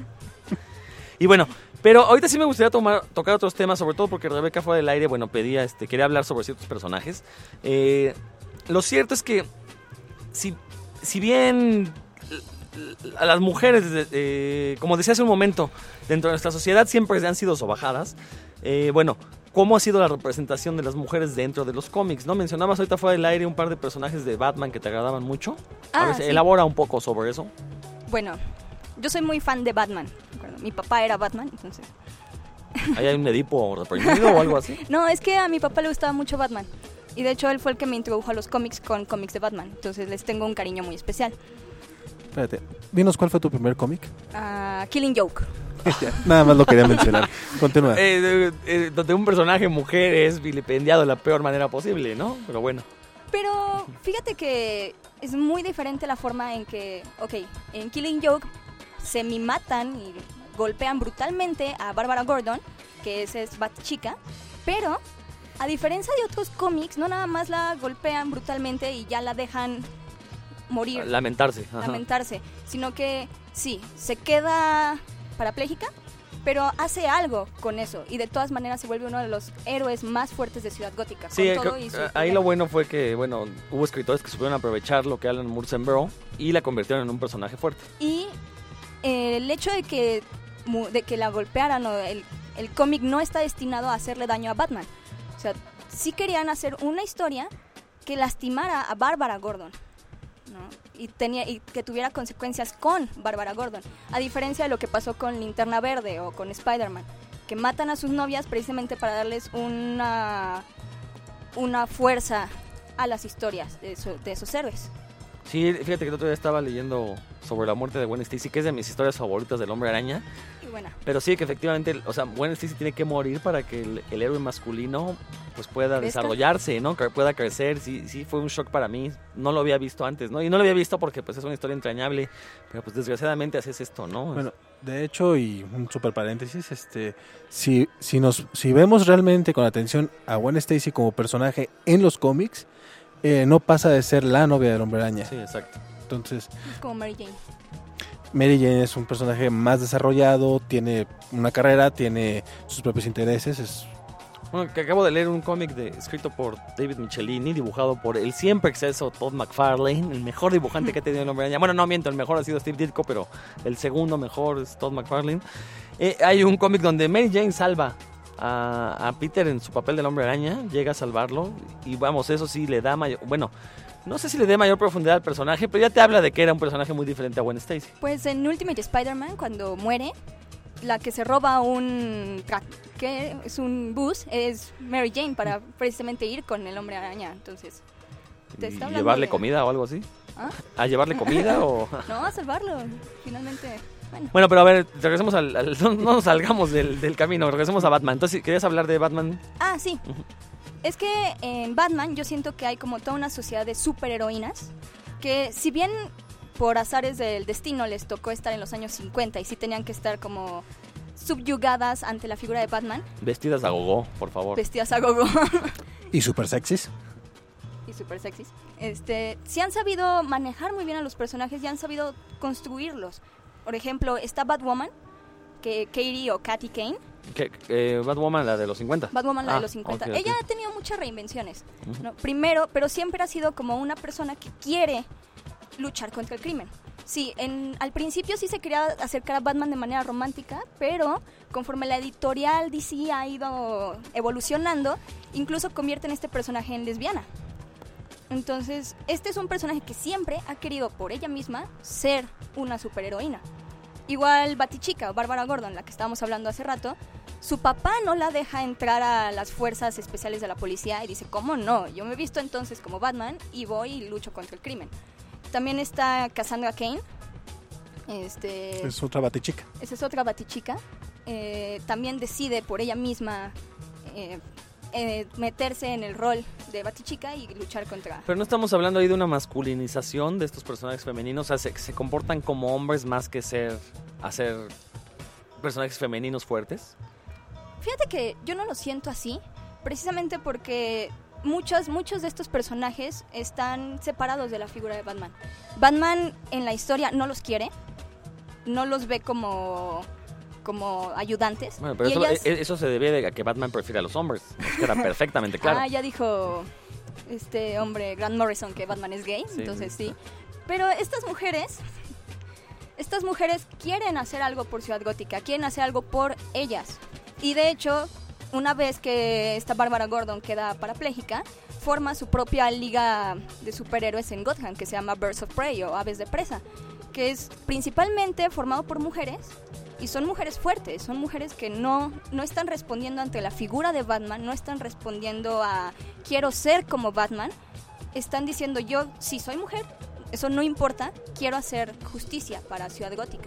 Y bueno, pero ahorita sí me gustaría tomar, tocar otros temas, sobre todo porque Rebeca fuera del aire, bueno, pedía, este, quería hablar sobre ciertos personajes. Eh, lo cierto es que, si, si bien a las mujeres, eh, como decía hace un momento, dentro de nuestra sociedad siempre han sido sobajadas, eh, bueno, ¿cómo ha sido la representación de las mujeres dentro de los cómics? ¿No? Mencionabas ahorita fuera del aire un par de personajes de Batman que te agradaban mucho. Ah, a ver, sí. Elabora un poco sobre eso. Bueno, yo soy muy fan de Batman. Mi papá era Batman, entonces... ¿Ahí hay un Edipo reprimido o algo así? No, es que a mi papá le gustaba mucho Batman. Y de hecho él fue el que me introdujo a los cómics con cómics de Batman. Entonces les tengo un cariño muy especial. Espérate, dinos cuál fue tu primer cómic. Uh, Killing Joke. Nada más lo quería mencionar. Continúa. Eh, eh, donde un personaje mujer es vilipendiado de la peor manera posible, ¿no? Pero bueno. Pero fíjate que es muy diferente la forma en que, ok, en Killing Joke se me matan y golpean brutalmente a Bárbara Gordon, que esa es Batchica, pero a diferencia de otros cómics, no nada más la golpean brutalmente y ya la dejan morir. Lamentarse. Ajá. Lamentarse, sino que sí, se queda parapléjica, pero hace algo con eso y de todas maneras se vuelve uno de los héroes más fuertes de Ciudad Gótica. Sí, con todo que, y su ahí problema. lo bueno fue que, bueno, hubo escritores que supieron aprovechar lo que Alan Moore sembró y la convirtieron en un personaje fuerte. Y eh, el hecho de que, de que la golpearan, o el, el cómic no está destinado a hacerle daño a Batman. O sea, sí querían hacer una historia que lastimara a Bárbara Gordon, ¿no? Y, tenía, y que tuviera consecuencias con Bárbara Gordon, a diferencia de lo que pasó con Linterna Verde o con Spider-Man, que matan a sus novias precisamente para darles una, una fuerza a las historias de, eso, de esos héroes. Sí, fíjate que el otro día estaba leyendo sobre la muerte de Gwen Stacy, que es de mis historias favoritas del Hombre Araña. Y buena. Pero sí, que efectivamente, o sea, Gwen Stacy tiene que morir para que el, el héroe masculino pues pueda ¿Crezca? desarrollarse, ¿no? Que pueda crecer. Sí, sí, fue un shock para mí. No lo había visto antes, ¿no? Y no lo había visto porque pues es una historia entrañable, pero pues desgraciadamente haces esto, ¿no? Bueno, de hecho, y un super paréntesis, este, si, si, nos, si vemos realmente con atención a Gwen Stacy como personaje en los cómics, Eh, no pasa de ser la novia del Hombre Araña. Sí, exacto. Entonces, es como Mary Jane. Mary Jane es un personaje más desarrollado, tiene una carrera, tiene sus propios intereses. Es... Bueno, que acabo de leer un cómic de, escrito por David Michelini, dibujado por el siempre exceso Todd McFarlane, el mejor dibujante que ha tenido el Hombre Araña. Bueno, no miento, el mejor ha sido Steve Ditko, pero el segundo mejor es Todd McFarlane. Eh, hay un cómic donde Mary Jane salva A, a Peter en su papel del Hombre Araña, llega a salvarlo y vamos, eso sí le da mayor, bueno, no sé si le dé mayor profundidad al personaje, pero ya te habla de que era un personaje muy diferente a Gwen Stacy. Pues en Ultimate Spider-Man, cuando muere, la que se roba un que es un bus es Mary Jane para precisamente ir con el Hombre Araña, entonces ¿te está hablando llevarle de... comida o algo así? ¿Ah? ¿A llevarle comida o...? No, a salvarlo, finalmente. Bueno. bueno, pero a ver, regresemos al... al no, no nos salgamos del, del camino, regresemos a Batman. Entonces, ¿querías hablar de Batman? Ah, sí. Uh-huh. Es que en Batman yo siento que hay como toda una sociedad de superheroínas que si bien por azares del destino les tocó estar en los años cincuenta y sí tenían que estar como subyugadas ante la figura de Batman. Vestidas a gogo, por favor. Vestidas a gogo. Y super sexys. Y super sexys. Este, sí han sabido manejar muy bien a los personajes y han sabido construirlos. Por ejemplo, está Batwoman, que Katie o Katie Kane. ¿Qué, eh, Batwoman, la de los cincuenta. Batwoman, la ah, de los cincuenta. Okay, Ella okay. ha tenido muchas reinvenciones, ¿no? Primero, pero siempre ha sido como una persona que quiere luchar contra el crimen. Sí, en, al principio sí se quería acercar a Batman de manera romántica, pero conforme la editorial D C ha ido evolucionando, incluso convierte en este personaje en lesbiana. Entonces, este es un personaje que siempre ha querido por ella misma ser una superheroína. Igual Batichica, Bárbara Gordon, la que estábamos hablando hace rato, su papá no la deja entrar a las fuerzas especiales de la policía y dice, ¿cómo no? Yo me he visto entonces como Batman y voy y lucho contra el crimen. También está Cassandra Cain. Este, es otra Batichica. Esa es otra Batichica. Eh, también decide por ella misma eh, eh, meterse en el rol de Batichica y luchar contra... Pero no estamos hablando ahí de una masculinización de estos personajes femeninos, o sea, se, se comportan como hombres más que ser, hacer personajes femeninos fuertes. Fíjate que yo no lo siento así, precisamente porque muchos, muchos de estos personajes están separados de la figura de Batman. Batman en la historia no los quiere, no los ve como, como ayudantes. Bueno, pero eso, ellas... eso se debe a que Batman prefiere a los hombres, nos queda perfectamente claro. Ah, ya dijo este hombre, Grant Morrison, que Batman es gay, sí, entonces sí. Pero estas mujeres... Estas mujeres quieren hacer algo por Ciudad Gótica, quieren hacer algo por ellas. Y de hecho, una vez que esta Bárbara Gordon queda parapléjica, forma su propia liga de superhéroes en Gotham, que se llama Birds of Prey o Aves de Presa, que es principalmente formado por mujeres, y son mujeres fuertes, son mujeres que no, no están respondiendo ante la figura de Batman, no están respondiendo a quiero ser como Batman, están diciendo yo sí soy mujer, eso no importa, quiero hacer justicia para Ciudad Gótica.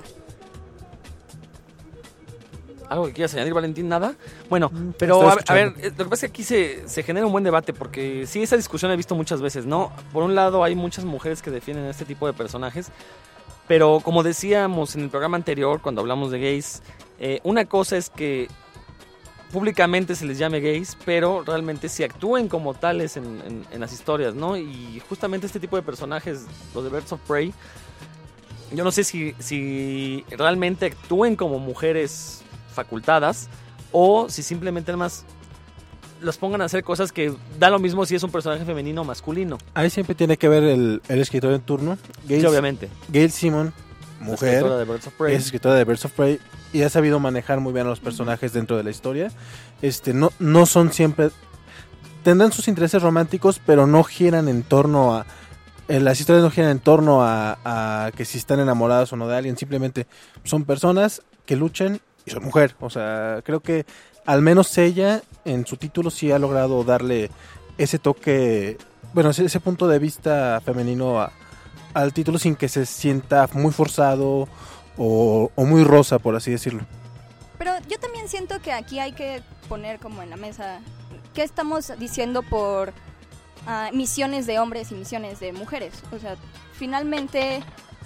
¿Algo que quieras añadir, Valentín? ¿Nada? Bueno, pero a, a ver, lo que pasa es que aquí se, se genera un buen debate, porque sí, esa discusión la he visto muchas veces, ¿no? Por un lado hay muchas mujeres que defienden este tipo de personajes, pero como decíamos en el programa anterior, cuando hablamos de gays, eh, una cosa es que públicamente se les llame gays, pero realmente sí actúen como tales en, en, en las historias, ¿no? Y justamente este tipo de personajes, los de Birds of Prey, yo no sé si, si realmente actúen como mujeres facultadas o si simplemente además los pongan a hacer cosas que da lo mismo si es un personaje femenino o masculino. Ahí siempre tiene que ver el, el escritor en turno. Gail, sí, obviamente. Gail Simon, mujer, escritora de Birds of Prey. es escritora de Birds of Prey y ha sabido manejar muy bien a los personajes dentro de la historia. Este, no, no son siempre... Tendrán sus intereses románticos, pero no giran en torno a... Eh, las historias no giran en torno a, a que si están enamoradas o no de alguien. Simplemente son personas que luchan y son mujer. O sea, creo que al menos ella en su título sí ha logrado darle ese toque, bueno, ese, ese punto de vista femenino a, al título sin que se sienta muy forzado o, o muy rosa, por así decirlo. Pero yo también siento que aquí hay que poner como en la mesa qué estamos diciendo por uh, misiones de hombres y misiones de mujeres. O sea, finalmente,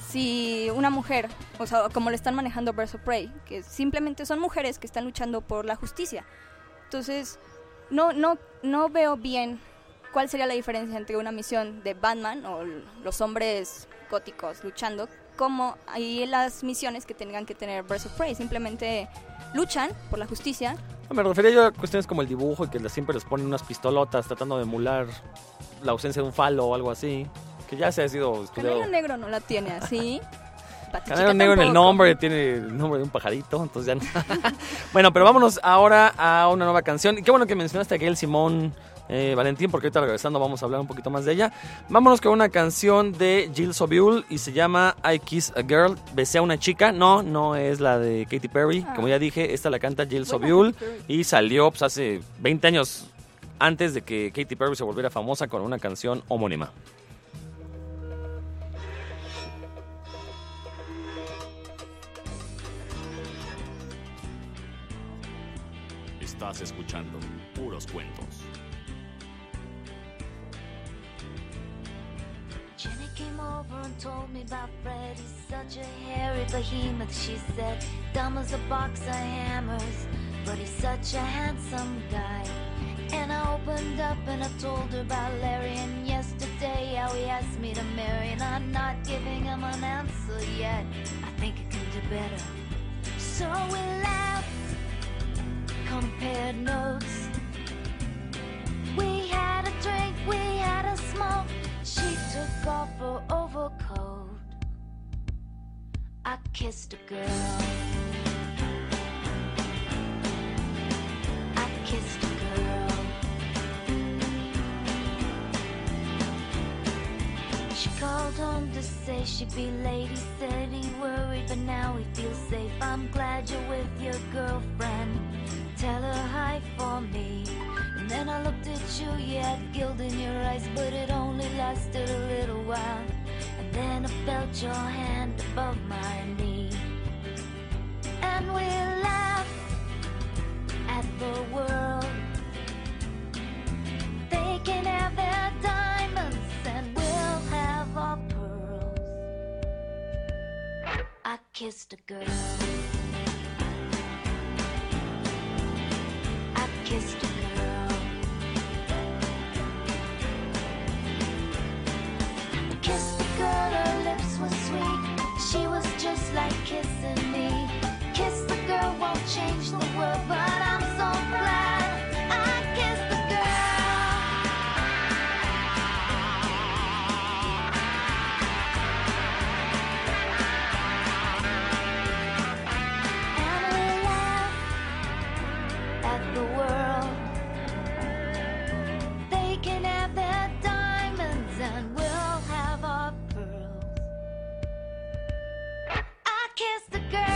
si una mujer, o sea, como le están manejando Birds of Prey, que simplemente son mujeres que están luchando por la justicia. Entonces, no, no, no veo bien cuál sería la diferencia entre una misión de Batman o los hombres góticos luchando, como hay las misiones que tengan que tener Birds of Prey. Simplemente luchan por la justicia. No, me refería yo a cuestiones como el dibujo y que siempre les ponen unas pistolotas tratando de emular la ausencia de un falo o algo así, que ya se ha sido estudiado. Canario Negro no la tiene así. Canario Negro en el nombre, tiene el nombre de un pajarito, entonces ya no. Bueno, pero vámonos ahora a una nueva canción. Y qué bueno que mencionaste a Gail Simón, eh, Valentín, porque ahorita regresando vamos a hablar un poquito más de ella. Vámonos con una canción de Jill Sobule y se llama I Kiss a Girl, besé a una chica. No, no es la de Katy Perry, ah. Como ya dije, esta la canta Jill Sobule y salió pues, hace veinte años antes de que Katy Perry se volviera famosa con una canción homónima. Estás escuchando Puros Cuentos. Jenny came over and told me about Fred. He's such a hairy behemoth, she said. Dumb as a box of hammers, but he's such a handsome guy. And I opened up and I told her about Larry. And yesterday how he asked me to marry, and I'm not giving him an answer yet. I think I can do better. So we laughed, compared notes. We had a drink, we had a smoke. She took off her overcoat. I kissed a girl. I kissed a girl. She called home to say she'd be late. He said he worried, but now he feels safe. I'm glad you're with your girlfriend. Tell her hi for me. And then I looked at you, you had guilt in your eyes, but it only lasted a little while. And then I felt your hand above my knee. And we laughed at the world. They can have their diamonds and we'll have our pearls. I kissed a girl. I kissed a girl. I kissed a girl, her lips were sweet. She was just like kissing me. Kiss the girl won't change the world, but I'm so glad I kissed the girl. And we laugh at the world. They can have their diamonds and we'll have our pearls. I kissed the girl.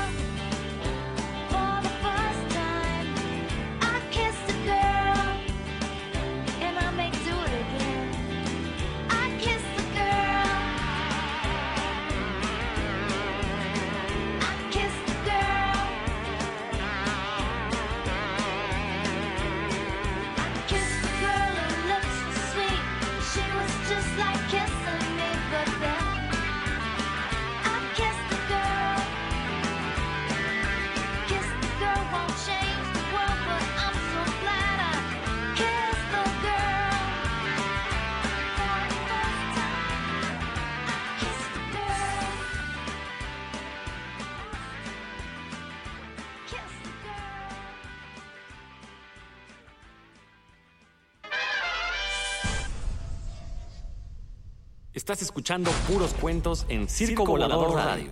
Estás escuchando Puros Cuentos en Circo, Circo Volador, Volador Radio.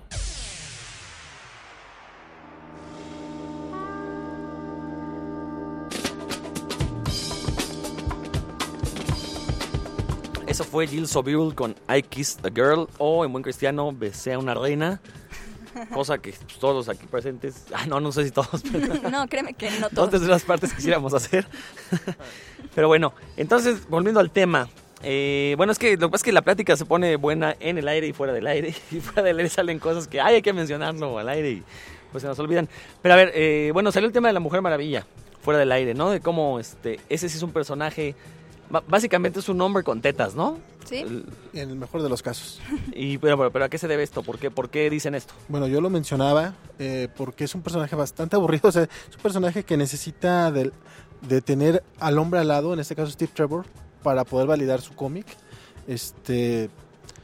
Eso fue Jill Sobule con I Kissed a Girl, o en buen cristiano, besé a una reina. Cosa que pues, todos aquí presentes... Ah, no, no sé si todos, pero... No, créeme que no todos. Dos de las partes quisiéramos hacer. Pero bueno, entonces, volviendo al tema... Eh, bueno, es que lo que pasa es que la plática se pone buena en el aire y fuera del aire. Y fuera del aire salen cosas que ay, hay que mencionarlo al aire y pues se nos olvidan. Pero a ver, eh, bueno, salió el tema de la Mujer Maravilla fuera del aire, ¿no? De cómo este ese sí es un personaje, básicamente es un hombre con tetas, ¿no? Sí. El, en el mejor de los casos. Y pero, pero, pero ¿a qué se debe esto? ¿Por qué, por qué dicen esto? Bueno, yo lo mencionaba eh, porque es un personaje bastante aburrido. O sea, es un personaje que necesita de, de tener al hombre al lado, en este caso Steve Trevor, para poder validar su cómic. Este,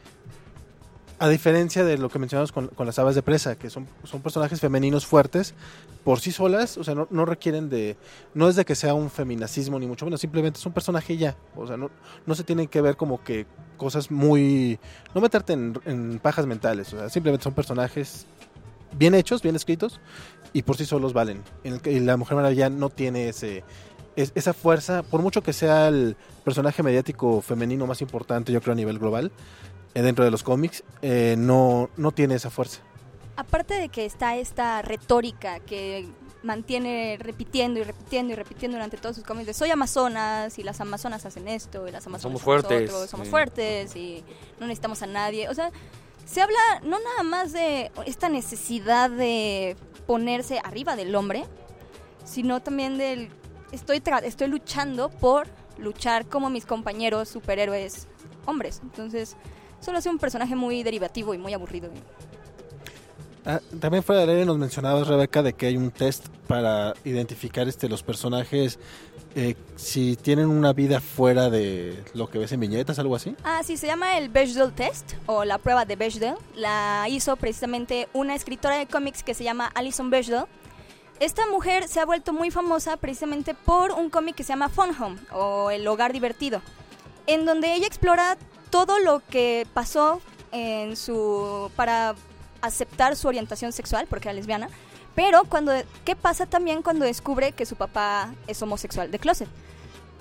a diferencia de lo que mencionamos con, con las aves de presa, que son, son personajes femeninos fuertes por sí solas, o sea, no, no requieren de, no es de que sea un feminacismo ni mucho menos, simplemente es un personaje ya, o sea, no, no se tienen que ver como que cosas muy, no meterte en, en pajas mentales, o sea, simplemente son personajes bien hechos, bien escritos y por sí solos valen. En el, y la Mujer Maravilla no tiene ese Es, esa fuerza, por mucho que sea el personaje mediático femenino más importante, yo creo, a nivel global, eh, dentro de los cómics, eh, no, no tiene esa fuerza. Aparte de que está esta retórica que mantiene repitiendo y repitiendo y repitiendo durante todos sus cómics de soy amazonas y las amazonas hacen esto y las amazonas somos fuertes, nosotros, somos sí. fuertes y no necesitamos a nadie. O sea, se habla no nada más de esta necesidad de ponerse arriba del hombre, sino también del Estoy, tra- estoy luchando por luchar como mis compañeros superhéroes hombres. Entonces, solo es un personaje muy derivativo y muy aburrido. Ah, también fuera del aire nos mencionabas, Rebeca, de que hay un test para identificar este los personajes eh, si tienen una vida fuera de lo que ves en viñetas, algo así. Ah, sí, se llama el Bechdel Test o la prueba de Bechdel. La hizo precisamente una escritora de cómics que se llama Alison Bechdel. Esta mujer se ha vuelto muy famosa precisamente por un cómic que se llama Fun Home o El Hogar Divertido, en donde ella explora todo lo que pasó en su para aceptar su orientación sexual, porque era lesbiana, pero cuando qué pasa también cuando descubre que su papá es homosexual de closet.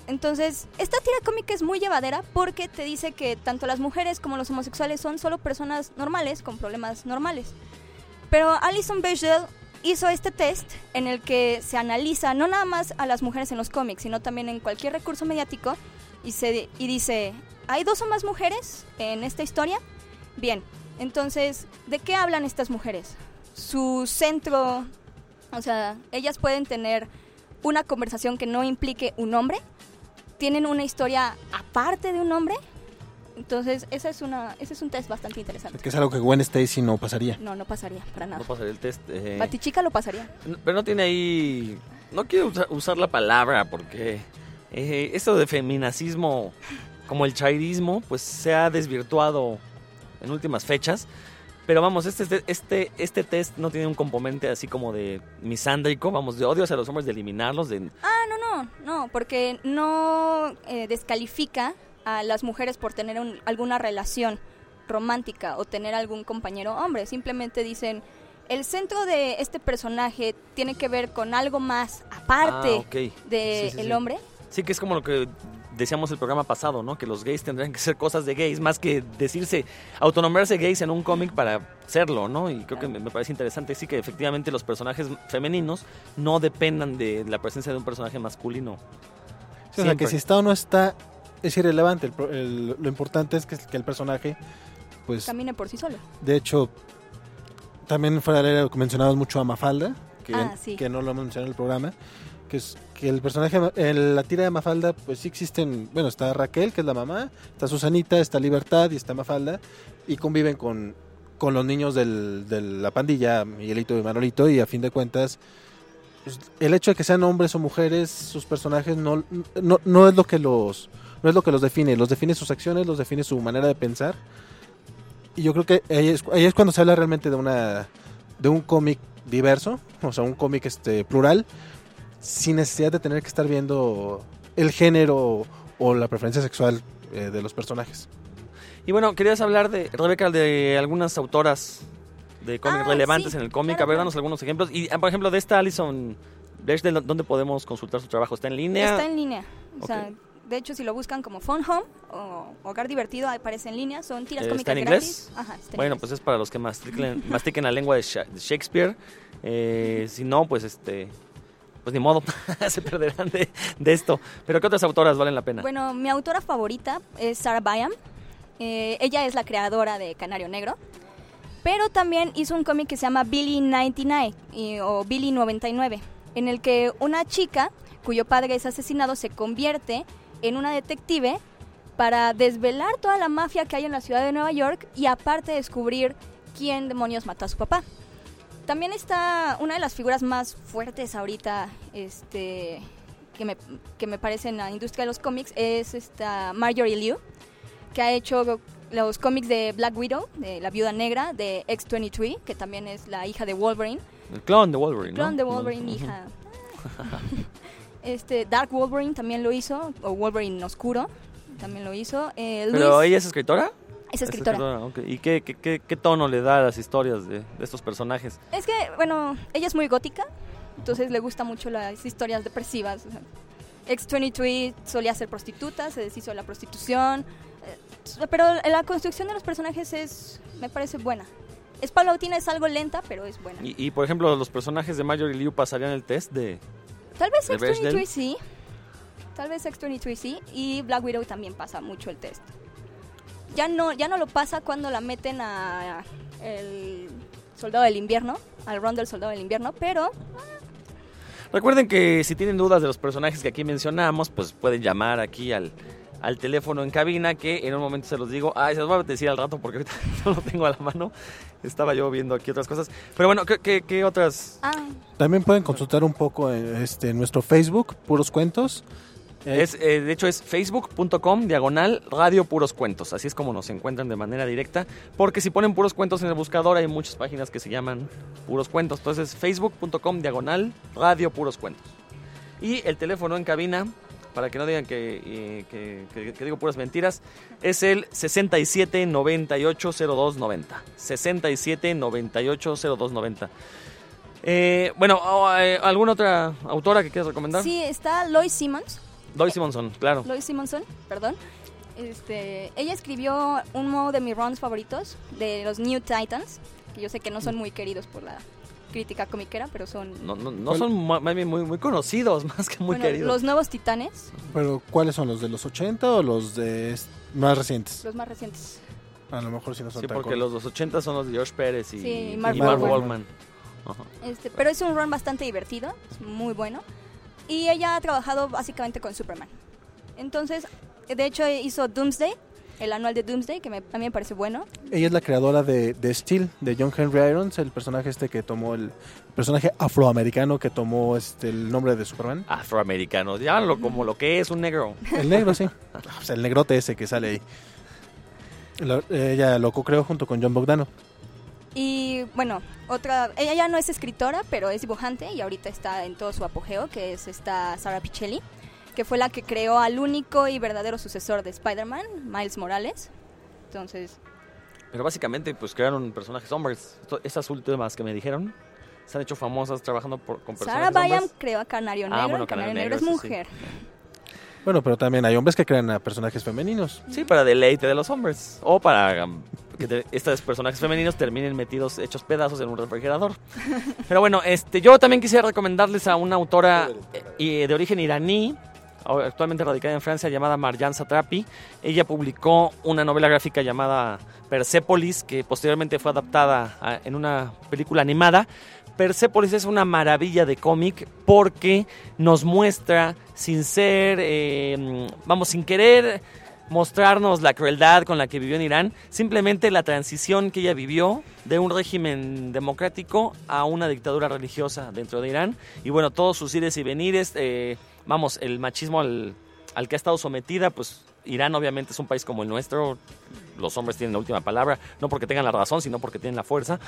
Entonces, esta tira cómica es muy llevadera porque te dice que tanto las mujeres como los homosexuales son solo personas normales con problemas normales. Pero Alison Bechdel hizo este test en el que se analiza no nada más a las mujeres en los cómics, sino también en cualquier recurso mediático y, se, y dice, ¿hay dos o más mujeres en esta historia? Bien, entonces, ¿de qué hablan estas mujeres? Su centro, o sea, ellas pueden tener una conversación que no implique un hombre, tienen una historia aparte de un hombre. Entonces, esa es una, ese es un test bastante interesante. Que es algo que Gwen Stacy no pasaría. No, no pasaría, para nada. No pasaría el test. Eh... Batichica lo pasaría. Pero no tiene ahí... No quiero usar, usar la palabra porque eh, esto de feminacismo, como el chairismo, pues se ha desvirtuado en últimas fechas. Pero vamos, este, este, este test no tiene un componente así como de misándrico, vamos, de odio hacia los hombres, de eliminarlos. De... Ah, no, no, no, porque no eh, descalifica a las mujeres por tener un, alguna relación romántica o tener algún compañero hombre. Simplemente dicen, el centro de este personaje tiene que ver con algo más aparte ah, okay. de sí, sí, el sí. hombre. Sí, que es como lo que decíamos el programa pasado, ¿no? Que los gays tendrían que ser cosas de gays, más que decirse, autonombrarse gays en un cómic para serlo, ¿no? Y creo que me, me parece interesante, sí, que efectivamente los personajes femeninos no dependan de la presencia de un personaje masculino. Sí, o sea, que si está o no está, es irrelevante. El, el, lo importante es que, que el personaje, pues... camine por sí solo. De hecho, también fuera del aire mencionamos mucho a Mafalda, que, ah, sí. que no lo hemos mencionado en el programa, que es que el personaje, en la tira de Mafalda, pues sí existen, bueno, está Raquel, que es la mamá, está Susanita, está Libertad y está Mafalda, y conviven con, con los niños del, de la pandilla, Miguelito y Manolito, y a fin de cuentas, pues, el hecho de que sean hombres o mujeres, sus personajes no, no, no es lo que los, no es lo que los define, los define sus acciones, los define su manera de pensar, y yo creo que ahí es, ahí es cuando se habla realmente de una, de un cómic diverso, o sea, un cómic este plural, sin necesidad de tener que estar viendo el género o la preferencia sexual eh, de los personajes. Y bueno, querías hablar de, Rebeca, de algunas autoras de cómics ah, relevantes sí, en el cómic. claro, A ver, claro. danos algunos ejemplos. Y, por ejemplo, de esta Alison Bechdel, ¿dónde podemos consultar su trabajo? ¿Está en línea? Está en línea. O okay. sea, de hecho, si lo buscan como Fun Home o Hogar Divertido, aparece en línea. Son tiras Eh, cómicas ¿Está en gratis. inglés? Ajá, está en bueno, inglés. pues es para los que mastiquen, mastiquen la lengua de Shakespeare. Eh, si no, pues este... pues ni modo, se perderán de, de esto. Pero ¿qué otras autoras valen la pena? Bueno, mi autora favorita es Sarah Byam. Eh, ella es la creadora de Canario Negro. Pero también hizo un cómic que se llama Billy noventa y nueve y, o Billy noventa y nueve, en el que una chica cuyo padre es asesinado se convierte en una detective para desvelar toda la mafia que hay en la ciudad de Nueva York y aparte descubrir quién demonios mató a su papá. También está una de las figuras más fuertes ahorita, este, que me, que me parece en la industria de los cómics, es esta Marjorie Liu, que ha hecho los cómics de Black Widow, de la Viuda Negra, de X veintitrés, que también es la hija de Wolverine. El clon de Wolverine, El clon ¿no? de Wolverine, uh-huh. hija. este, Dark Wolverine también lo hizo, o Wolverine Oscuro, también lo hizo. Eh, ¿Pero Luis, ella es escritora? Es escritora. Es escritora, okay. ¿Y qué, qué, qué, qué tono le da a las historias de, de estos personajes? Es que, bueno, ella es muy gótica, entonces le gusta mucho las historias depresivas. O sea, X veintitrés solía ser prostituta, se deshizo de la prostitución, eh, pero la construcción de los personajes es, me parece buena. Es paulatina, es algo lenta, pero es buena. Y, y por ejemplo, ¿los personajes de Marjorie Liu pasarían el test de Tal vez de X veintitrés Bechdel? sí, tal vez X veintitrés sí, y Black Widow también pasa mucho el test. Ya no, ya no lo pasa cuando la meten a el Soldado del Invierno, al run del Soldado del Invierno, pero... Recuerden que si tienen dudas de los personajes que aquí mencionamos, pues pueden llamar aquí al, al teléfono en cabina, que en un momento se los digo. Ay, se los voy a decir al rato porque ahorita no lo tengo a la mano. Estaba yo viendo aquí otras cosas. Pero bueno, ¿qué, qué, qué otras? Ah. También pueden consultar un poco en este, en nuestro Facebook, Puros Cuentos. Es, eh, de hecho es facebook punto com diagonal radio puros cuentos. Así es como nos encuentran de manera directa. Porque si ponen puros cuentos en el buscador hay muchas páginas que se llaman puros cuentos. Entonces facebook punto com diagonal radio puros cuentos. Y el teléfono en cabina, para que no digan que, eh, que, que, que digo puras mentiras, es el sesenta y siete noventa y ocho cero dos noventa. sesenta y siete noventa y ocho cero dos noventa. Eh, bueno, ¿alguna otra autora que quieras recomendar? Sí, está Lois Simmons. Lois Simonson, claro. Lois Simonson, perdón. Este, ella escribió uno de mis runs favoritos, de los New Titans, que yo sé que no son muy queridos por la crítica comiquera, pero son... No, no, no son muy, muy, muy conocidos, más que muy bueno, queridos. Los Nuevos Titanes. ¿Pero cuáles son? ¿Los de los ochenta o los de más recientes? Los más recientes. A lo mejor sí no son Sí, tan porque cortos. los de los ochenta son los de George Pérez y, Sí, y Mark Mark Wolfman. Wolfman. Ajá. Este, pero es un run bastante divertido, es muy bueno. Y ella ha trabajado básicamente con Superman. Entonces, de hecho hizo Doomsday, el anual de Doomsday, que me, a mí me parece bueno. Ella es la creadora de, de Steel, de John Henry Irons, el personaje este que tomó el personaje afroamericano que tomó este el nombre de Superman. Afroamericano, llámalo como lo que es, un negro. El negro, sí. O sea, el negrote ese que sale ahí. Lo- ella lo co-creó junto con John Bogdano. Y bueno, otra, ella ya no es escritora, pero es dibujante y ahorita está en todo su apogeo, que es esta Sara Pichelli, que fue la que creó al único y verdadero sucesor de Spider-Man, Miles Morales. Entonces, Pero básicamente, pues crearon personajes hombres. Esto- Esas últimas que me dijeron se han hecho famosas trabajando por, con personajes Sarah Byam hombres. creó a Canario Ah, Negro, bueno, y Canario Canario Negro es Negro, sí, mujer. Bueno, pero también hay hombres que crean a personajes femeninos. Sí, para deleite de los hombres. O para um, que te- estos personajes femeninos terminen metidos, hechos pedazos en un refrigerador. Pero bueno, este, yo también quisiera recomendarles a una autora eh, y de origen iraní, actualmente radicada en Francia, llamada Marjan Satrapi. Ella publicó una novela gráfica llamada Persepolis, que posteriormente fue adaptada a- en una película animada. Persepolis es una maravilla de cómic porque nos muestra, sin ser, eh, vamos, sin querer mostrarnos la crueldad con la que vivió en Irán, simplemente la transición que ella vivió de un régimen democrático a una dictadura religiosa dentro de Irán. Y bueno, todos sus ires y venires, eh, vamos, el machismo al, al que ha estado sometida, pues Irán obviamente es un país como el nuestro, los hombres tienen la última palabra, no porque tengan la razón, sino porque tienen la fuerza.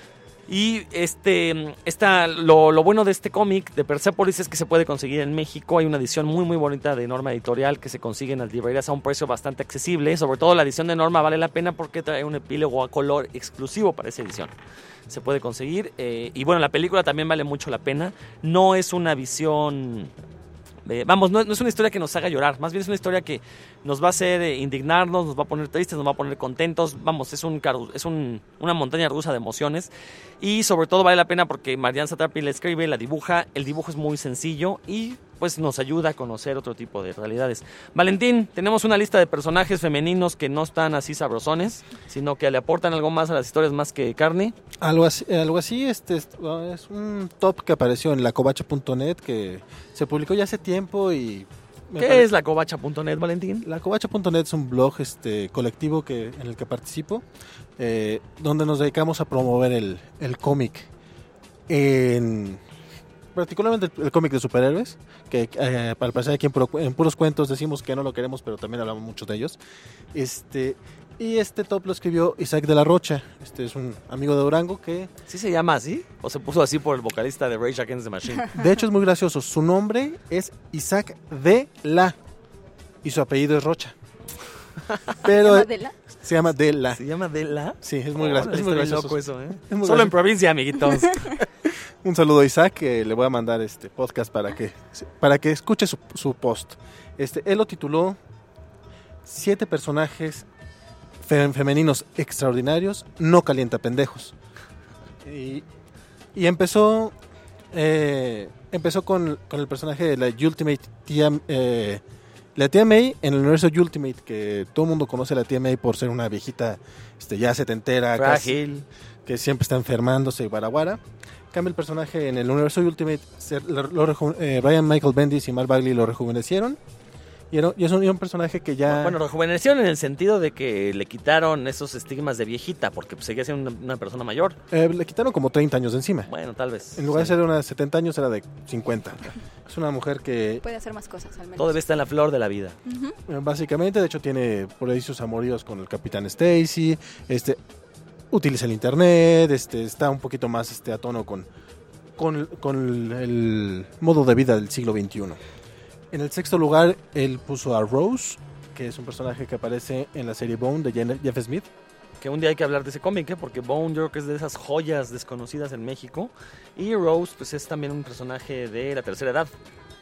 Y este, esta, lo, lo bueno de este cómic de Persepolis es que se puede conseguir en México. Hay una edición muy muy bonita de Norma Editorial que se consigue en las librerías a un precio bastante accesible. Sobre todo la edición de Norma vale la pena porque trae un epílogo a color exclusivo para esa edición. Se puede conseguir. Eh, y bueno, la película también vale mucho la pena. No es una visión... Eh, vamos, no, no es una historia que nos haga llorar, más bien es una historia que nos va a hacer eh, indignarnos, nos va a poner tristes, nos va a poner contentos. Vamos, es un caru- es un, una montaña rusa de emociones y sobre todo vale la pena porque Marjan Satrapi la escribe, la dibuja, el dibujo es muy sencillo y pues nos ayuda a conocer otro tipo de realidades. Valentín, tenemos una lista de personajes femeninos que no están así sabrosones, sino que le aportan algo más a las historias más que carne. Algo así, algo así este es, es un top que apareció en lacovacha punto net que se publicó ya hace tiempo y... me ¿Qué pare- es lacovacha punto net, Valentín? lacovacha punto net es un blog este colectivo que en el que participo, eh, donde nos dedicamos a promover el, el cómic, en, particularmente el, el cómic de superhéroes, que eh, al parecer aquí en, puro- en puros cuentos decimos que no lo queremos, pero también hablamos mucho de ellos. Este, y este top lo escribió Isaac de la Rocha, este es un amigo de Durango que... ¿Sí se llama así? ¿O se puso así por el vocalista de Rage Against the Machine? De hecho es muy gracioso, su nombre es Isaac de la y su apellido es Rocha. Pero ¿Se llama Dela? se llama de la. ¿Se llama de la? Sí, es muy, Oh, gra- es muy está bien gracioso. loco eso, ¿eh? Es muy Solo en gracioso. provincia, amiguitos. Un saludo a Isaac, que le voy a mandar este podcast para que, para que escuche su, su post. Este, él lo tituló Siete personajes fe- femeninos extraordinarios, no calienta pendejos. Y, y empezó eh, empezó con, con el personaje de la Ultimate tía, eh, la tía May en el universo Ultimate, que todo el mundo conoce a la tía May por ser una viejita este, ya setentera, Frágil. casi, que siempre está enfermándose y guaraguara. Cambia el personaje en el universo Ultimate, se- lo, lo reju- eh, Brian Michael Bendis y Mark Bagley lo rejuvenecieron. Y, era, y es un, y un personaje que ya... Bueno, rejuvenecieron en el sentido de que le quitaron esos estigmas de viejita, porque pues, seguía siendo una, una persona mayor. eh, le quitaron como treinta años de encima. Bueno, tal vez. En lugar sí. de ser de unas setenta años, era de cincuenta. Es una mujer que Puede hacer más cosas, al menos. Todavía está en la flor de la vida. Ujú. eh, básicamente, de hecho, tiene por ahí sus amoríos con el Capitán Stacy. Este, utiliza el internet, este, está un poquito más este, a tono con, con, con el modo de vida del siglo veintiuno. En el sexto lugar, él puso a Rose, que es un personaje que aparece en la serie Bone de Jen- Jeff Smith. Que un día hay que hablar de ese cómic, ¿eh? Porque Bone yo creo que es de esas joyas desconocidas en México. Y Rose, pues es también un personaje de la tercera edad.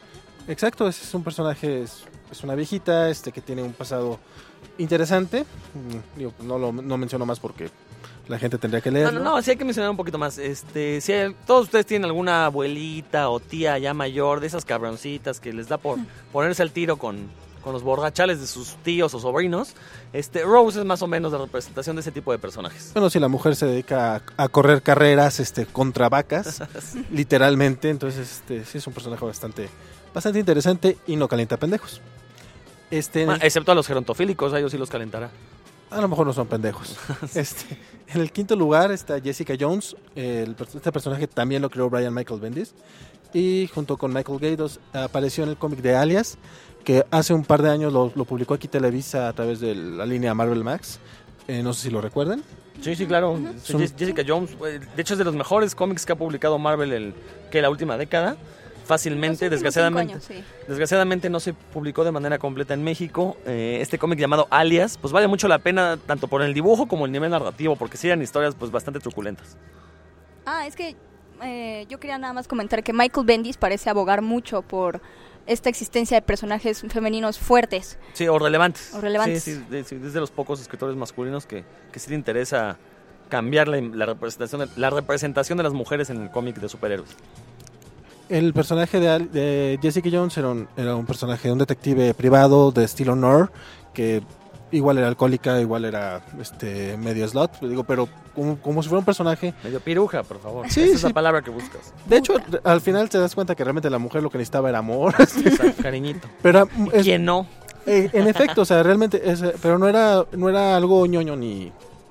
Exacto, es, es un personaje, es, es una viejita este que tiene un pasado interesante. Mm, digo, no lo no menciono más porque la gente tendría que leerlo. No, no, no, sí hay que mencionar un poquito más. Este, si hay- todos ustedes tienen alguna abuelita o tía ya mayor, de esas cabroncitas que les da por ponerse al tiro con, con los borrachales de sus tíos o sobrinos. Este, Rose es más o menos la representación de ese tipo de personajes. Bueno, si la mujer se dedica a, a correr carreras este, contra vacas, literalmente, entonces este, sí es un personaje bastante, bastante interesante y no calienta pendejos. Este, en Ah, el- excepto a los gerontofílicos, a ellos sí los calentará. A lo mejor no son pendejos. este, en el quinto lugar está Jessica Jones. El, este personaje también lo creó Brian Michael Bendis. Y junto con Michael Gaydos apareció en el cómic de Alias, que hace un par de años lo, lo publicó aquí Televisa a través de la línea Marvel Max. Eh, no sé si lo recuerdan. Sí, sí, claro. Sí, Son- Jessica Jones, eh, de hecho es de los mejores cómics que ha publicado Marvel el, que la última década. Fácilmente, Los últimos desgraciadamente. cinco años, sí. Desgraciadamente no se publicó de manera completa en México. Eh, este cómic llamado Alias, pues vale mucho la pena tanto por el dibujo como el nivel narrativo, porque sí eran historias pues bastante truculentas. Ah, es que eh, yo quería nada más comentar que Michael Bendis parece abogar mucho por esta existencia de personajes femeninos fuertes. Sí, o relevantes. O relevantes. Sí, sí, de- sí, es de los pocos escritores masculinos que, que sí le interesa cambiar la, la representación de, la representación de las mujeres en el cómic de superhéroes. El personaje de, Al- de Jessica Jones era un, era un personaje, un detective privado de estilo noir, que igual era alcohólica, igual era este medio slot, digo, pero como, como si fuera un personaje. Medio piruja, por favor. Sí, Esa es sí. la palabra que buscas. De hecho, al final te das cuenta que realmente la mujer lo que necesitaba era amor. Exacto, cariñito. Pero ¿Y quién no? Eh, en efecto, o sea, realmente, es, pero no era, no era algo ñoño ni,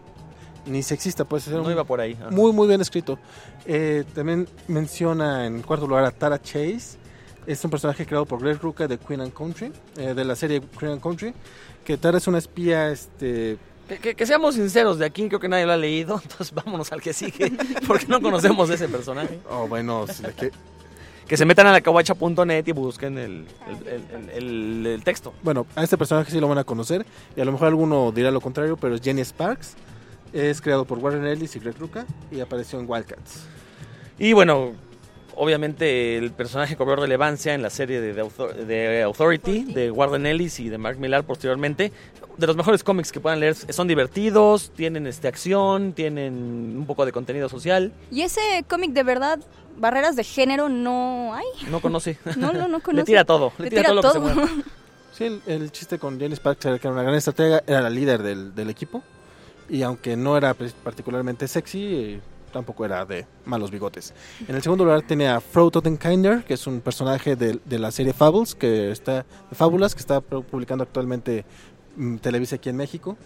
ni sexista, pues. Era No un- iba por ahí. Ajá. Muy, muy bien escrito. Eh, también menciona en cuarto lugar a Tara Chase. Es un personaje creado por Greg Rucka de Queen and Country, eh, de la serie Queen and Country. Que Tara es una espía, este... Que, que- que seamos sinceros, de aquí creo que nadie lo ha leído, entonces vámonos al que sigue, porque no conocemos ese personaje. Oh, bueno, sí, de que... Que se metan a la caguacha punto net y busquen el, el, el- el- el- el texto. Bueno, a este personaje sí lo van a conocer. Y a lo mejor alguno dirá lo contrario, pero es Jenny Sparks. Es creado por Warren Ellis y Greg Rucka y apareció en Wildcats. Y bueno, obviamente el personaje cobró relevancia en la serie de, The Author- de Authority, de Warren Ellis y de Mark Millar posteriormente. De los mejores cómics que puedan leer, son divertidos, tienen este acción, tienen un poco de contenido social. Y ese cómic de verdad, barreras de género no hay. No conoce. No, no, no Le conoce. tira todo, le, tira, todo lo que se mueve. Sí, el, el chiste con Jenny Sparks era que era una gran estratega, era la líder del, del equipo. Y aunque no era pues, particularmente sexy, eh, tampoco era de malos bigotes. En el segundo lugar tenía a Fro Totenkinder, que es un personaje de, de la serie Fables, que está, Fábulas, que está publicando actualmente mm, Televisa aquí en México.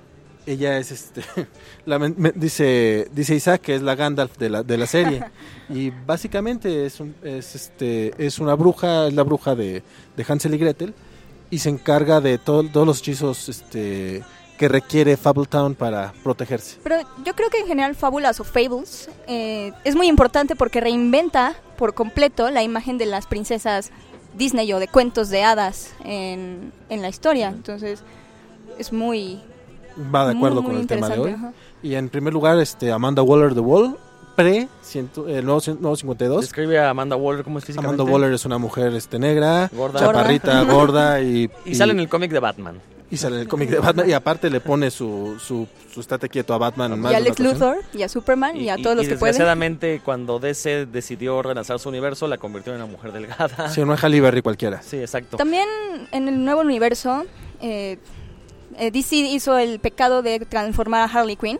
Ella es, este, la, me- me- dice, dice Isaac que es la Gandalf de la, de la serie. Y básicamente es, un, es, este, es una bruja, es la bruja de, de Hansel y Gretel. Y se encarga de todo- todos los hechizos este, que requiere Fabletown para protegerse. Pero yo creo que en general Fábulas o Fables eh, es muy importante porque reinventa por completo la imagen de las princesas Disney o de cuentos de hadas en, en la historia. Entonces es muy... Va de acuerdo muy, con muy el tema de hoy. interesante, ajá. Y en primer lugar, este, Amanda Waller The Wall, pre ciento, el nuevo, cien- nuevo cincuenta y dos. Describe a Amanda Waller como es físicamente. Amanda Waller es una mujer este, negra, Gorda. chaparrita, Gorda. gorda y, Y sale en el cómic de Batman. Y sale en el cómic de Batman y aparte le pone su, su, su estate quieto a Batman. en más Y a de una Lex ocasión. Luthor y a Superman y, a todos y los que pueden. desgraciadamente cuando D C decidió relanzar su universo la convirtió en una mujer delgada. Sí, no es Halle Berry cualquiera. Sí, exacto. También en el nuevo universo, eh, eh, D C hizo el pecado de transformar a Harley Quinn.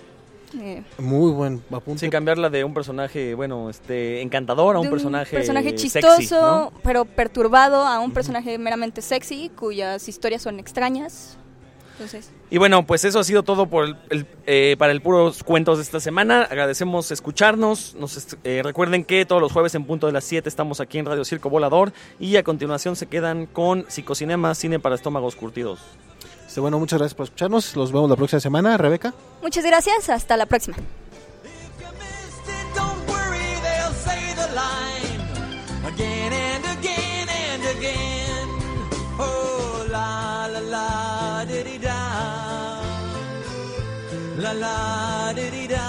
Eh, Muy buen apunte. Sin cambiarla de un personaje, bueno, este encantador a un de personaje personaje sexy, chistoso, ¿no? pero perturbado, a un personaje meramente sexy, cuyas historias son extrañas. Entonces, Y bueno, pues eso ha sido todo por el, el, eh, para el Puros Cuentos de esta semana. Agradecemos escucharnos. Nos est- eh, recuerden que todos los jueves en punto de las siete estamos aquí en Radio Circo Volador. Y a continuación se quedan con Psicocinema, cine para estómagos curtidos. Este, bueno, muchas gracias por escucharnos. Los vemos la próxima semana. Rebeca. muchas gracias, hasta la próxima. Don't worry, they'll say the line again and again and again. Oh, la la la diddy da, la la diddy da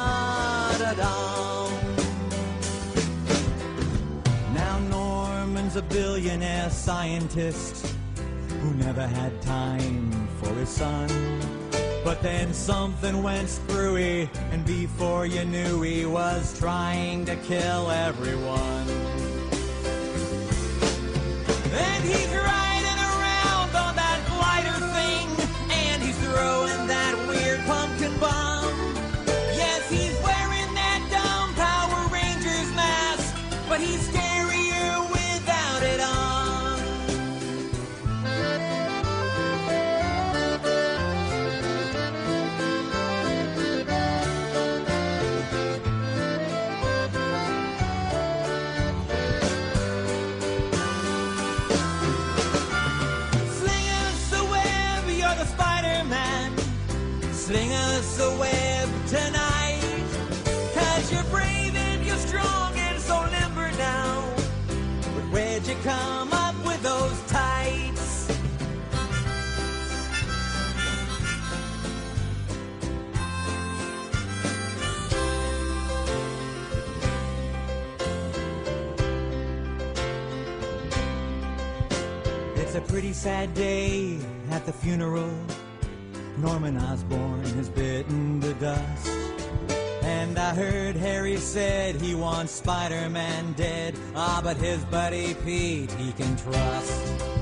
da da. Now Norman Spider-Man's a billionaire scientist who never had time for his son. But then something went screwy, and before you knew he was trying to kill everyone. And he's riding around on that glider thing, and he's throwing that weird pumpkin bomb. Yes, he's wearing that dumb Power Rangers mask, but he's scarier without it on. Sling us a web tonight, 'cause you're brave and you're strong and so limber now. But where'd you come up with those tights? It's a pretty sad day at the funeral. Norman Osborn has bitten the dust, and I heard Harry said he wants Spider-Man dead. Ah, but his buddy Pete he can trust.